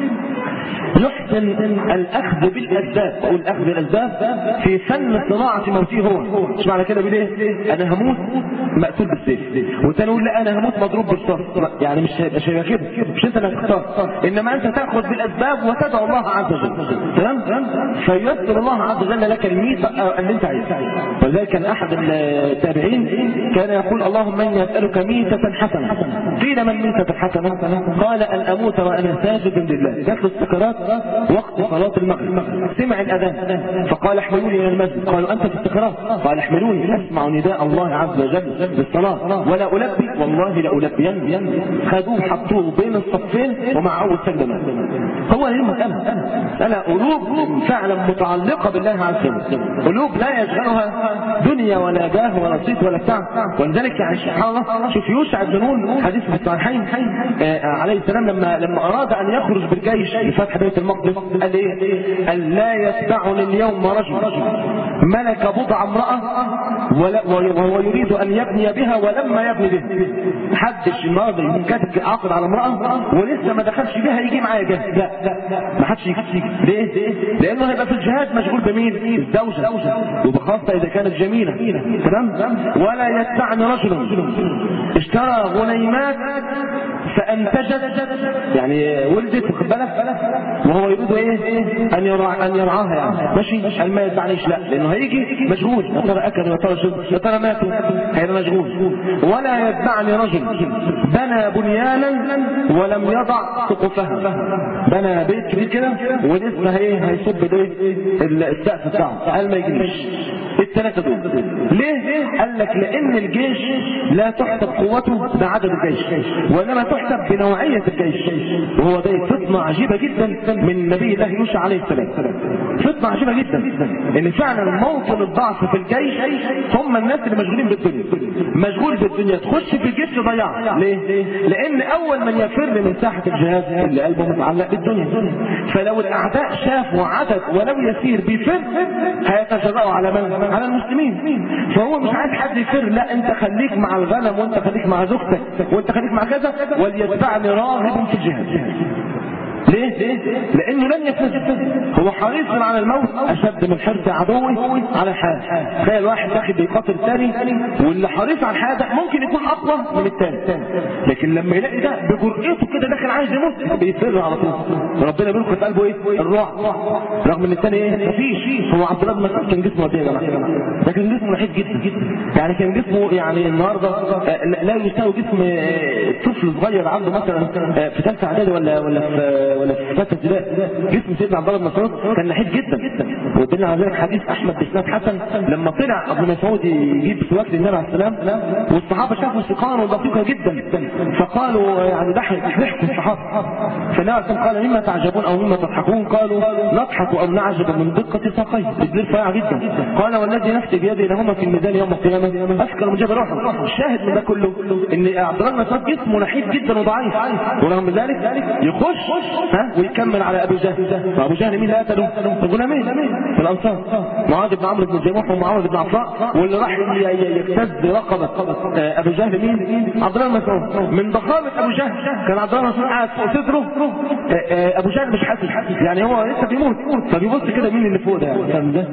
يحسن الأخذ بالأسباب أو الأخذ بالأسباب في فن صناعة موته هو. مش معنى كده بيقول ايه؟ أنا هموت مقتول بالسيف، والتاني يقول لا أنا هموت مضروب بالصف. يعني مش مش هيبقى كده، مش أنت اللي هتختار، إنما أنت تأخذ بالأسباب وتدعو الله عز وجل. تمام؟ فييسر الله عز وجل لك الميتة اللي أنت عايزها. ولذلك كان أحد التابعين كان يقول اللهم إني أسألك ميتة حسنة. قيل من ميتة حسنة؟ قال أن أموت وأنا ساجد لله. جات له السكرات وقت صلاة المغرب، سمع الأذان فقال احملوني إلى المسجد. قالوا أنت في السكرات؟ قال احملوني أسمع نداء الله عز وجل بالصلاة ولا ألبي والله لألبين. خذوه حطوه بين الصفين ومع أول سجدة. هو هي المسألة أنا قلوب فعلا متعلقة بالله عز وجل، قلوب لا يشغلها دنيا ولا جاه ولا صيت ولا بتاع. ولذلك يعني سبحان الله شوف يوشع بن نون حديث في الصحيحين عليه السلام لما لما أراد أن يخرج بالجيش لفتح بيت المقدس قال ايه؟ قال لا يتبعني اليوم رجل ملك بضع امرأة وهو يريد ان يبني بها ولما يبني بها. محدش النهارده كاتب عقد على امرأة ولسه ما دخلش بها يجي معايا جاهز، لا لا ما حدش يجي. ليه؟ لانه هيبقى في الجهاد مشغول بمين؟ الزوجة، وبخاصة اذا كانت جميلة. تمام؟ ولا يتبعني رجل اشترى غنيمات فانتجت يعني ولدت واخد بالك وهو يريد ايه؟ ان يرعى ان يرعاها يعني ماشي. قال ما يتبعنيش لا، لانه هيجي مشغول، يا ترى اكل يا ترى شرب يا ترى ماتوا، هيبقى مشغول. ولا يتبعني رجل بنى بنيانا ولم يضع سقفها، بنى بيت كبير كده ولسه هي هيصب ده السقف بتاعه، قال ما يجيش. الثلاثه دول ليه؟ قال لك لان الجيش لا تحسب قوته بعدد الجيش وانما تحسب بنوعيه الجيش. وهو ده فتنه عجيبه جدا من نبي الله يوشع عليه السلام، فتنه عجيبه جدا ان فعلا موطن الضعف في الجيش هم الناس اللي مشغولين بالدنيا. مشغول بالدنيا تخش في الجيش تضيعها. ليه؟ لان اول من يفر من ساحه الجهاد اللي قلبه متعلق بالدنيا. فلو الاعداء شافوا عدد ولو يسير بيفر هيتجرأوا على من؟ على المسلمين. فهو مش عايز حد يفر، لا انت خليك مع الغنم، وانت خليك مع زوجتك، وانت خليك مع كذا، وليتبعني راغب في الجهاد. ليه؟ لانه لن يفوز، هو حريص على الموت اشد من حرص عدوه على الحياه. تخيل واحد داخل بيقاتل ثاني، واللي حريص على الحياه ده ممكن يكون اقوى من الثاني، لكن لما يلاقي ده بجرأته كده داخل عايز يموت بيفر على طول. ربنا بيلقي في قلبه ايه؟ الرعب، رغم ان الثاني ايه؟ مفيش. هو عبد الله بن مسعود كان جسمه قد ايه يا جماعه؟ ده كان جسمه نحيف جدا جدا، يعني كان جسمه يعني النهارده لا يساوي جسم طفل صغير عنده مثلا في ثالثه اعدادي ولا ولا في ولا في فتره ابتدائي. جسم سيدنا عبد الله بن مسعود كان نحيف جدا جدا، ودلنا على ذلك حديث احمد باسناد حسن لما طلع ابن مسعود يجيب سواك للنبي عليه السلام، والصحابه شافوا سقانه دقيقه جدا، فقالوا يعني ضحكوا الصحابه، فالنبي عليه السلام قال مما تعجبون او مما تضحكون؟ قالوا نضحك او نعجب من دقه ساقيه، الدليل رائع جدا. قال والذي نفسي بيده لهما في الميدان يوم القيامه اذكر من جبل روحه. الشاهد من ده كله ان عبد الله بن مسعود جسمه نحيف جدا وضعيف، ورغم ذلك يخش ها ويكمل على ابو جهل. وابو جهل مين اللي قتله؟ الغلامين في الانصار، معاذ بن عمرو بن جموح ومعاذ بن عفراء، واللي راح يجتز رقبه ابو جهل مين؟ عبد الله بن مسعود. من ضخامه ابو جهل كان عبد الله بن مسعود قاعد فوق صدره، ابو جهل مش حاسس، يعني هو لسه بيموت، فبيبص كده مين اللي فوق ده؟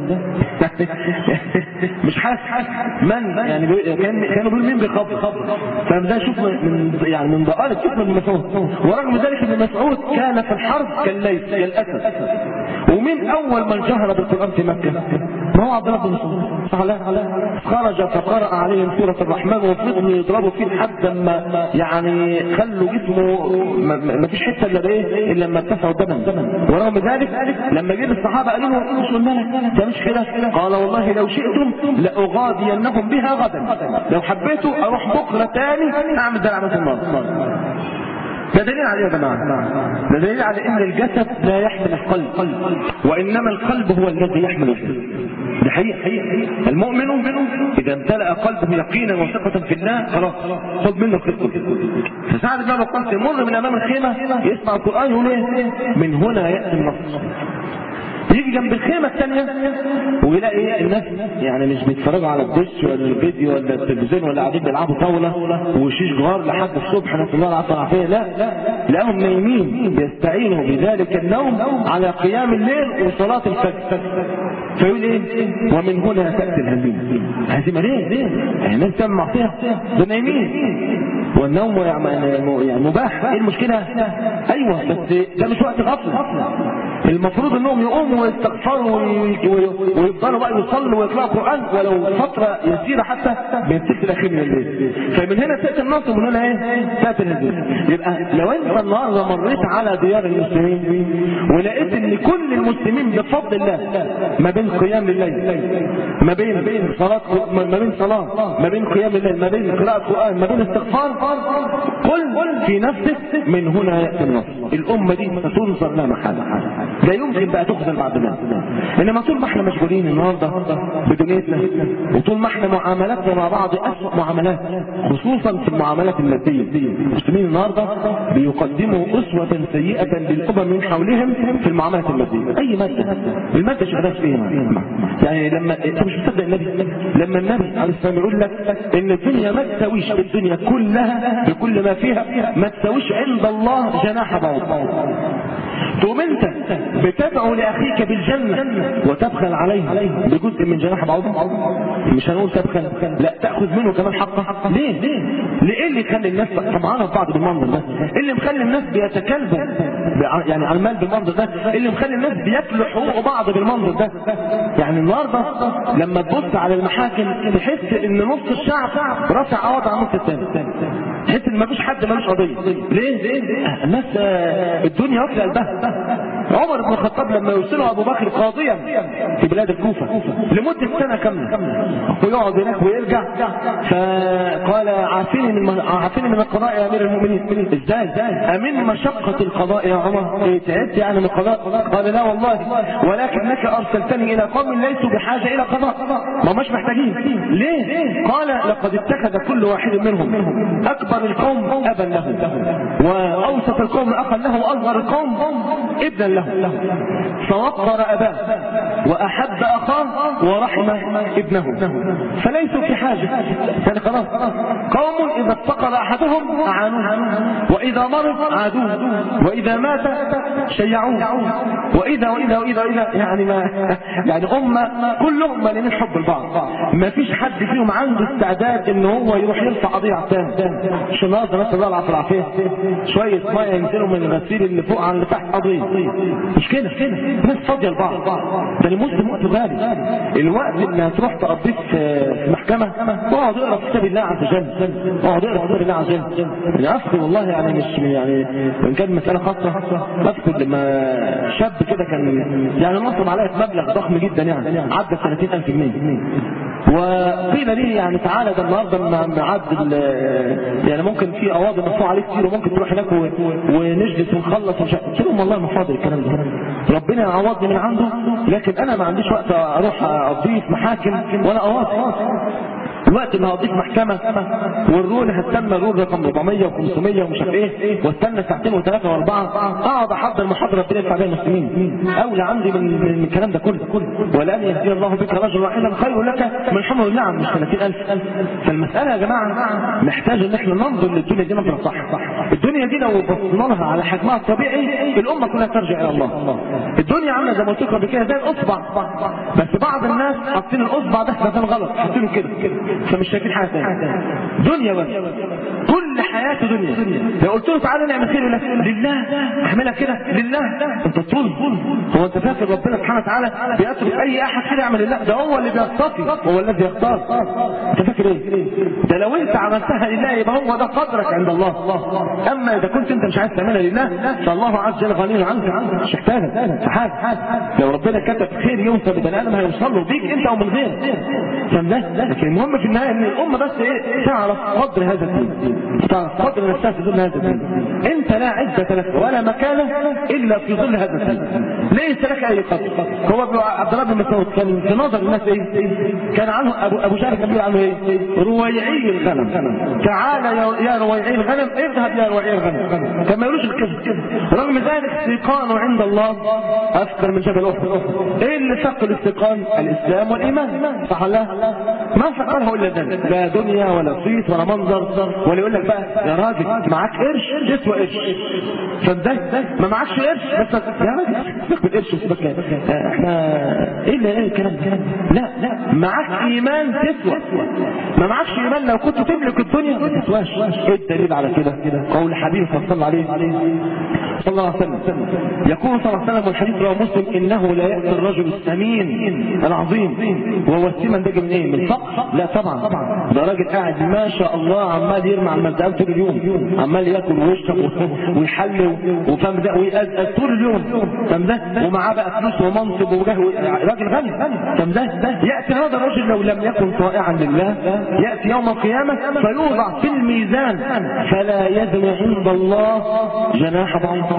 مش حاسس من يعني كانوا بيقولوا مين بيخبط، فده شوف من يعني من ضآلة جسم ابن مسعود. ورغم ذلك ابن مسعود كان في الحرب كالليث كالاسد. ومن اول من جهر بالقران في مكه ما هو عبد الله بن مسعود، خرج فقرأ عليهم سوره الرحمن وفضلوا يضربوا فيه لحد ما يعني خلوا جسمه ما فيش حته الا ايه الا لما اتسعوا الدم. ورغم ذلك لما جه الصحابه قالوا له مش قلنا لك ده مش كده؟ قال والله لو شئتم لاغادينهم بها غدا، لو حبيتوا اروح بكره تاني اعمل ده عمل النار. ده دليل عليه يا جماعه، ده دليل على ان الجسد لا يحمل القلب، وانما القلب هو الذي يحمل الجسد. ده حقيقي حقيقي. المؤمن اذا امتلأ قلبه يقينا وثقة في الله خلاص خد منه خطه. فسعد بن ابي وقاص يمر من امام الخيمه يسمع القران يقول ايه؟ من هنا ياتي النصر. يجي جنب الخيمه الثانيه ويلاقي ايه؟ الناس يعني مش بيتفرجوا على الدش ولا الفيديو ولا التلفزيون ولا قاعدين بيلعبوا طاوله وشيش جار لحد الصبح نسال الله العافيه والعافيه، لا لهم نايمين يستعينوا بذلك النوم على قيام الليل وصلاه الفجر. فيقول ايه؟ ومن هنا تاتي الهزيمه. هزيمه ليه؟ ليه؟ يعني الناس تعمل معصيه ده نايمين، والنوم يعني مباح، ايه المشكله؟ ايوه بس ده مش وقت غفله، المفروض انهم يقوموا ويستغفروا ويفضلوا بقى يصلوا ويقرأوا قرآن ولو فترة يسيرة حتى بينتهي الاخير من الليل. فمن هنا تأتي النصر ومن هنا ايه؟ تأتي الهزيمة. يبقى لو انت النهارده مريت على ديار المسلمين ولقيت ان كل المسلمين بفضل الله ما بين قيام الليل، ما بين صلاة، ما بين صلاة، ما بين قيام الليل، ما بين قراءة قرآن، ما بين استغفار، قل في نفسك من هنا يأتي النصر. الأمة دي ستنصر لا محالة، لا يمكن بقى تخذل بعد ذلك. انما طول ما احنا مشغولين النهارده بدنيتنا، وطول ما احنا معاملاتنا مع بعض اسوء معاملات، خصوصا في المعاملات الماديه، المسلمين النهارده بيقدموا اسوه سيئه للامم من حولهم في المعاملات الماديه. اي ماده الماده شغاله فيها، يعني لما انت مش مصدق النبي لما النبي عليه السلام يقول لك ان الدنيا ما تساويش، الدنيا كلها بكل ما فيها ما تساويش عند الله جناح بعوض. تقوم انت بتدعو لاخيك بالجنه وتبخل عليه بجزء من جناح بعوضه؟ مش هنقول تبخل، لا تاخذ منه كمان حقه. ليه؟ ليه؟ ليه اللي يخلي الناس طمعانه في بعض بالمنظر ده؟ اللي مخلي الناس بيتكلبوا يعني على المال بالمنظر ده؟ اللي مخلي الناس بياكلوا حقوق بعض بالمنظر ده؟ يعني النهارده لما تبص على المحاكم تحس ان نص الشعب رافع قواضي على النص الثاني، تحس ان مفيش حد مالوش قضيه. ليه؟ ليه؟ الناس الدنيا واكله قلبها. عمر بن الخطاب لما يرسله ابو بكر قاضيا في بلاد الكوفه لمده سنه كامله ويقعد هناك ويرجع، فقال عافيني من عافيني من القضاء يا امير المؤمنين. ازاي؟ امن مشقه القضاء يا عمر؟ إيه تعبت يعني من القضاء؟ قال لا والله، ولكنك ارسلتني الى قوم ليسوا بحاجه الى قضاء، ما مش محتاجين. ليه؟ قال لقد اتخذ كل واحد منهم اكبر القوم ابا له، واوسط القوم اخا له، واصغر القوم ابنا له. له، فوقر أباه وأحب أخاه ورحم ابنه، فليسوا في حاجة. يعني خلاص قوم إذا افتقر أحدهم أعانوه، وإذا مرض عادوه، وإذا مات شيعوه، وإذا وإذا وإذا وإذا يعني ما يعني أمة كلهم مالين حب البعض، ما فيش حد فيهم عنده استعداد إن هو يروح يرفع قضية على الثاني. مش النهارده ناس الله العافية العافية شوية مية ينزلوا من الغسيل اللي فوق عن اللي تحت قضية، مش كده ناس فاضية لبعض. ده المسلم وقت غالي، الوقت اللي هتروح تقضيه في محكمة واقعد اقرا في كتاب الله عز وجل، اقعد اقرا في كتاب الله عز وجل. يعني اذكر والله يعني مش يعني ان كان مسألة خاصة، اذكر لما شاب كده كان يعني نصب عليا مبلغ ضخم جدا يعني عدى ثلاثين ألف جنيه، وقيل لي يعني تعالى ده النهارده ميعاد يعني ممكن في قواضي مدفوع عليه كتير وممكن تروح هناك ونجلس ونخلص ومش قلت لهم والله ما فاضي الكلام ده، ربنا يعوضني من عنده، لكن انا ما عنديش وقت اروح اقضيه في محاكم ولا قواضي. الوقت اللي هقضيه في محكمة والرول هستنى الرول رقم أربعمية وخمسمية ومش عارف ايه، واستنى ساعتين وثلاثة واربعة اقعد احضر محاضرة بتدفع بيها المسلمين، اولى عندي من من الكلام ده كله. ولن يهدي الله بك رجلا واحدا خير لك من حمر النعم، مش ثلاثين ألف. فالمسألة يا جماعة محتاج ان احنا ننظر للدنيا دي نظرة صح. الدنيا دي لو بصينا لها على حجمها الطبيعي الامة كلها ترجع الى الله. الدنيا عاملة زي ما قلت لكم قبل كده زي الاصبع، بس بعض الناس حاطين الاصبع ده ده غلط، حاطينه كده فمش شايفين حاجه ثانيه. دنيا بس، كل حياته دنيا. لو قلت له تعالى نعمل خير يقول لك لله، اعملها كده لله. انت طول هو انت فاكر ربنا سبحانه وتعالى بيترك اي احد كده يعمل لله؟ ده هو اللي بيصطفي، هو الذي يختار. انت فاكر ايه؟ ده لو انت عملتها لله يبقى هو ده قدرك عند الله. اما اذا كنت انت مش عايز تعملها لله فالله عز وجل غني عنك، مش محتاج حاجه. لو ربنا كتب خير يوصل لبني ادم هيوصل له بيك انت او من غيرك، فاهم ده؟ لكن المهم في النهايه ان الامه بس ايه تعرف قدر هذا الدين، تعرف قدر نفسها في ظل هذا الدين. انت لا عزة لك ولا مكانه الا في ظل هذا الدين، ليس لك اي قدر. هو ابن عبد الله بن مسعود كان في نظر الناس ايه؟ كان عنه ابو ابو جهل كان بيقول عنه ايه؟ رويعي الغنم. تعالى يا رويعي الغنم، اذهب يا رويعي الغنم. كان ما يقولوش الكذب. رغم ذلك استيقانه عند الله اكثر من جبل احد. ايه اللي ثقل الاستيقان؟ الاسلام والايمان، صح ولا لا؟ ما ثقله الا ذلك، لا دنيا ولا صيت ولا منظر. ولا يقول لك بقى يا راجل معاك قرش يسوى قرش، فده ما معكش قرش بس يا راجل سيبك بالقرش وسيبك احنا ايه اللي ايه الكلام ده؟ لا لا، معاك ايمان تسوى. ما معكش ايمان لو كنت تملك الدنيا ما تسواش. ايه الدليل على كده؟ قول حبيبي صلى الله عليه صلى الله عليه وسلم، يقول صلى الله عليه وسلم والحديث رواه مسلم: انه لا ياتي الرجل السمين العظيم وهو السمن ده من ايه؟ من الفقر؟ لا طبعا، ده راجل قاعد ما شاء الله عمال يرمي على المزقات طول اليوم، عمال ياكل ويشرب ويحل وفهم ده ويقزقز طول اليوم، فهم ده ومعاه بقى فلوس ومنصب وجاه، راجل غني، فهم ده ده ياتي هذا الرجل لو لم يكن طائعا لله ياتي يوم القيامه فيوضع في الميزان فلا يزن عند الله جناح بعوضه.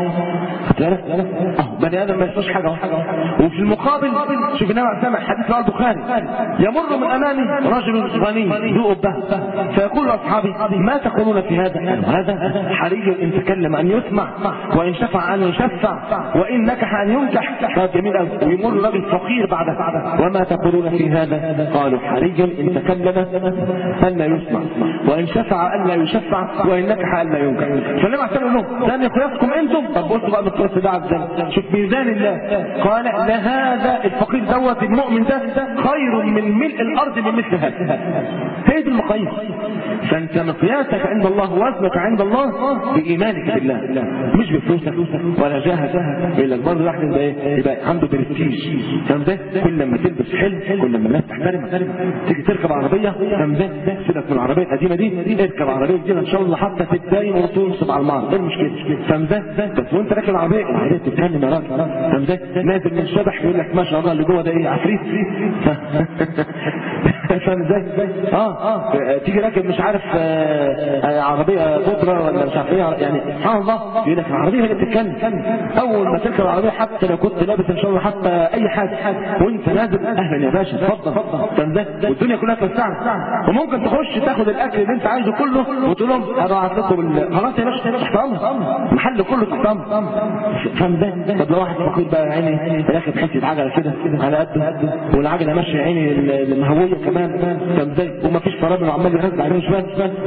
بني ادم ما يسواش حاجه. وفي المقابل شوف النبي عليه الصلاه حديث رواه البخاري: يمر من امامي رجل غني ذو أبه فيقول لاصحابه: ما تقولون في هذا؟ هذا حري ان تكلم ان يسمع، وان شفع ان يشفع، وان نكح ان ينكح. هذا جميل قوي. ويمر رجل فقير بعده: وما تقولون في هذا؟ قالوا: حري ان تكلم ان لا يسمع، وان شفع ان لا يشفع، وان نكح ان لا ينكح. فالنبي عليه الصلاه والسلام ده مقياسكم انتم. طب بصوا بقى بالقياس ده عزل، شوف ميزان الله. قال: لهذا الفقير دوت المؤمن ده خير من ملء الارض بمثل هذا. هي دي المقاييس. فانت مقياسك عند الله وزنك عند الله بايمانك بالله، مش بفلوسك ولا جاهك. الا برضه الواحد يبقى ايه؟ يبقى عنده برستيج، فاهم ده؟ كل لما تلبس حلو كل لما الناس تحترمك. تيجي تركب عربيه، فاهم ده؟ سيبك من العربيه القديمه دي، اركب عربيه جديده ان شاء الله حتى تتداين وتنصب على المعرض، ايه المشكله؟ فاهم ده؟ بس وانت راكب العربيه العربيه بتتكلم يا راجل، فاهم ده؟ نازل من الشبح يقول لك ما شاء الله اللي جوه ده ايه؟ عفريت. فاهم ازاي؟ اه اه تيجي راكب مش عارف آه عربيه بودره ولا مش عارف ايه، يعني سبحان الله يقول لك العربيه هي اللي بتتكلم. اول ما تركب العربيه حتى لو كنت لابس ان شاء الله حتى اي حاجه وانت نازل اهلا يا باشا اتفضل فاهم ازاي؟ والدنيا كلها توسعت، وممكن تخش تاخد الاكل اللي انت عايزه كله وتقول لهم ابعت لكم خلاص يا باشا تحت امر، المحل كله تحت امر. فاهم ازاي؟ طب لو واحد فقير بقى عيني راكب حته عجله كده على قده والعجله ماشيه عيني المهويه كمان، فاهم ازاي؟ ومفيش فرامل وعمال يهز عليه شويه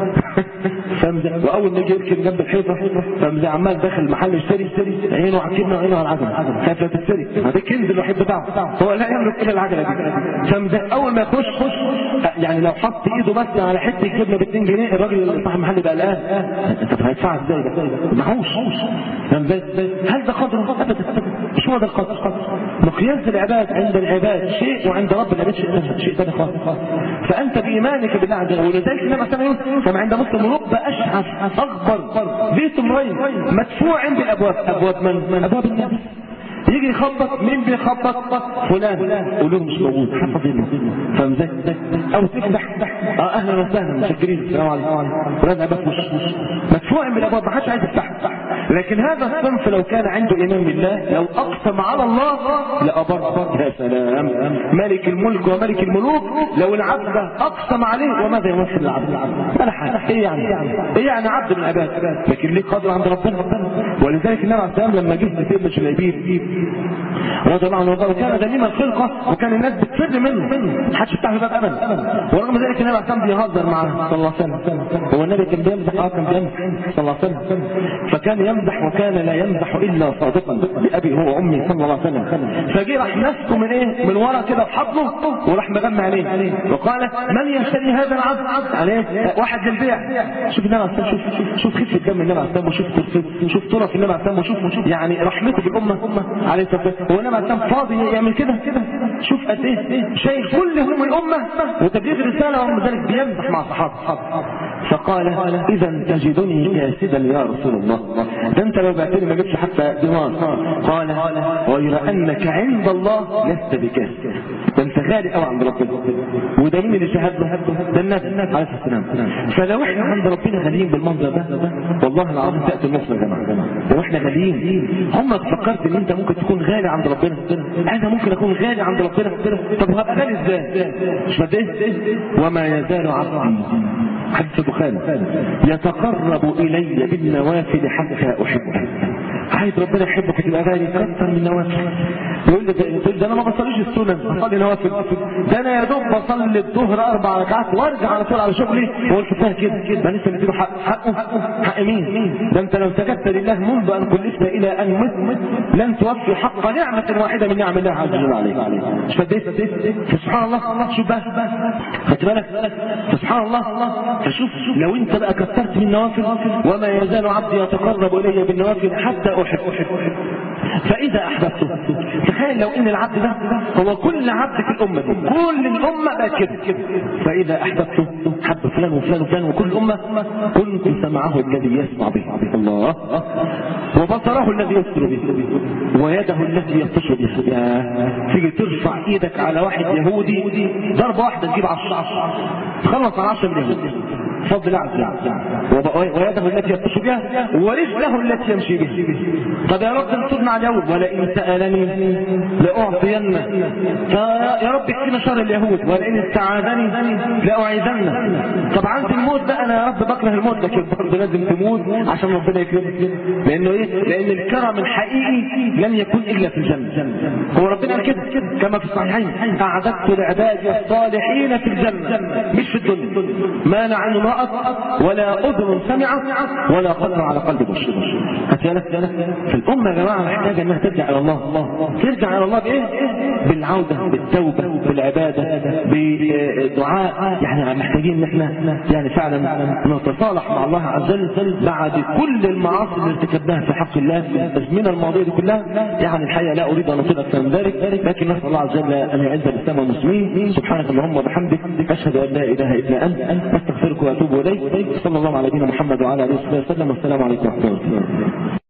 فاهم ازاي؟ واول ما يجي يركن جنب الحيطه فاهم ازاي؟ عمال داخل المحل يشتري يشتري عينه على الكبنه وعينه على العجله، خايف لا تشتري، هذا الكنز الوحيد بتاعه، هو لا يملك الا العجله دي. فاهم ازاي؟ اول ما يخش خش يعني لو حط ايده بس على حته جبنه ب اتنين جنيه الراجل صاحب المحل بقى قلقان، انت هتدفع ازاي ده؟ معهوش. فاهم ازاي؟ هل ده قدره؟ ابدا مش هو ده القدر. مقياس العباد عند العباد شيء وعند رب العباد شيء شيء ثاني خالص. فانت بايمانك بالله عز وجل، ولذلك النبي صلى الله عليه وسلم كما عند مسلم رب اشعث اغبر ذي امرين مدفوع عند الابواب. ابواب من؟ ابواب الناس. يجي يخبط، مين بيخبط؟ فلان، قولوا مش موجود حفظينه. فاهم ازاي؟ او تفتح اه اهلا وسهلا مشكرين السلام عليكم ورجع بس مش مدفوع من الابواب، ما حدش عايز يفتحها. لكن هذا الصنف لو كان عنده ايمان بالله لو اقسم على الله لابر. يا سلام، ملك الملك وملك الملوك لو العبد اقسم عليه وماذا يمثل العبد؟ ولا حاجه. ايه يعني؟ ايه يعني عبد من العباد؟ لكن ليه قدر عند ربنا. ولذلك النبي عليه الصلاه والسلام لما جه لسيدنا شليبيب رضي الله عنه وارضاه وكان ذميم الخلقه وكان الناس بتفر منه، ما حدش يفتح له باب ابدا، ورغم ذلك النبي عليه الصلاه والسلام بيهزر معاه صلى الله عليه وسلم. هو النبي كان بيمزح؟ اه كان بيمزح صلى الله عليه وسلم. فكان يمزح وكان لا يمزح الا صادقا بابي هو وامي صلى الله عليه وسلم. فجي راح مسكه من ايه؟ من ورا كده بحضنه وراح مغمى عليه وقال من يشتري هذا العبد عليه؟ واحد للبيع. شوف النبي عليه الصلاه والسلام، شوف شوف خفه دم النبي عليه الصلاه والسلام، وشوف شوف طرف النبي عليه الصلاه والسلام، وشوف يعني رحمته بالامه عليه الصلاه والسلام. هو النبي عليه الصلاه والسلام فاضي يعمل كده كده؟ شوف قد ايه شايل كل هم الامه وتبليغ الرساله، ورغم ذلك بيمزح مع الصحابه. فقال اذا تجدني كاسدا يا رسول الله، ده انت لو بعتني ما جبتش حتى دينار. قال غير انك عند الله لست بكاسد، ده انت غالي قوي عند ربنا. وده مين اللي شهد له؟ ده النبي عليه الصلاه والسلام. فلو احنا عند ربنا غاليين بالمنظر ده والله العظيم تاتي النصر يا جماعه. لو احنا غاليين، عمرك فكرت ان انت ممكن تكون غالي عند ربنا؟ انا ممكن اكون غالي عند ربنا. طب هبقى غالي ازاي؟ مش فاهم ايه؟ وما يزال عبدي حديث البخاري يتقرب الي بالنوافل حتى احبه. عايز ربنا يحبك تبقى غالي كثر من النوافل. يقول لي تقول ده انا ما بصليش السنن، بصلي نوافل، ده انا يا دوب بصلي الظهر اربع ركعات وارجع على طول على شغلي واقول كفايه كده كده، ده لسه مديله حق حقه حق مين؟ ده انت لو سجدت لله منذ ان كلفت الى ان مت لن توفي حق نعمه واحده من نعم الله عز وجل عليك. مش فديت؟ سبحان الله. شوف بقى خدت بالك؟ سبحان الله. فشوف لو انت بقى كثرت من النوافل وما يزال عبدي يتقرب الي بالنوافل حتى احب. فاذا احببته، تخيل لو ان العبد ده هو كل عبد في الامه دي، كل الامه بقت كده. فاذا احببته حب فلان وفلان وفلان وكل الامه، كنت سمعه الذي يسمع به الله، وبصره الذي يبصر به، ويده التي يبطش بها. تيجي ترفع ايدك على واحد يهودي ضربه واحده تجيب عشرة تخلص على عشرة من اليهود بفضل الله عز وجل، ويده التي يبطش بها ورجله التي يمشي بها. طب يا رب انصرنا على اليهود، ولئن سالني لاعطينه. يا رب اكفينا شر اليهود، ولئن استعاذني لاعيذنه. طب عند الموت ده انا يا رب بكره الموت، لكن برضه لازم تموت عشان ربنا يكرمك. لانه ايه؟ لان الكرم الحقيقي لن يكون الا في الجنه. هو ربنا قال كده كما في الصحيحين اعددت لعبادي الصالحين في الجنه، مش في الدنيا، ما لا عين رأت ولا اذن سمعت ولا خطر على قلب بشر. هتلاقي في الامه يا جماعه محتاجه انها ترجع الى الله. ترجع الى الله بايه؟ بالعوده، بالتوبه، بالعباده، بالدعاء. يعني محتاجين ان احنا يعني فعلا نتصالح مع الله عز وجل بعد كل المعاصي اللي ارتكبناها في حق الله في الازمنه الماضيه دي كلها. يعني الحقيقه لا اريد ان اطيل اكثر من ذلك، لكن نسال الله عز وجل ان يعز الاسلام والمسلمين. سبحانك اللهم وبحمدك اشهد ان لا اله الا انت استغفرك واتوب اليك. صلى الله على نبينا محمد وعلى اله وصحبه وسلم، والسلام عليكم ورحمه الله.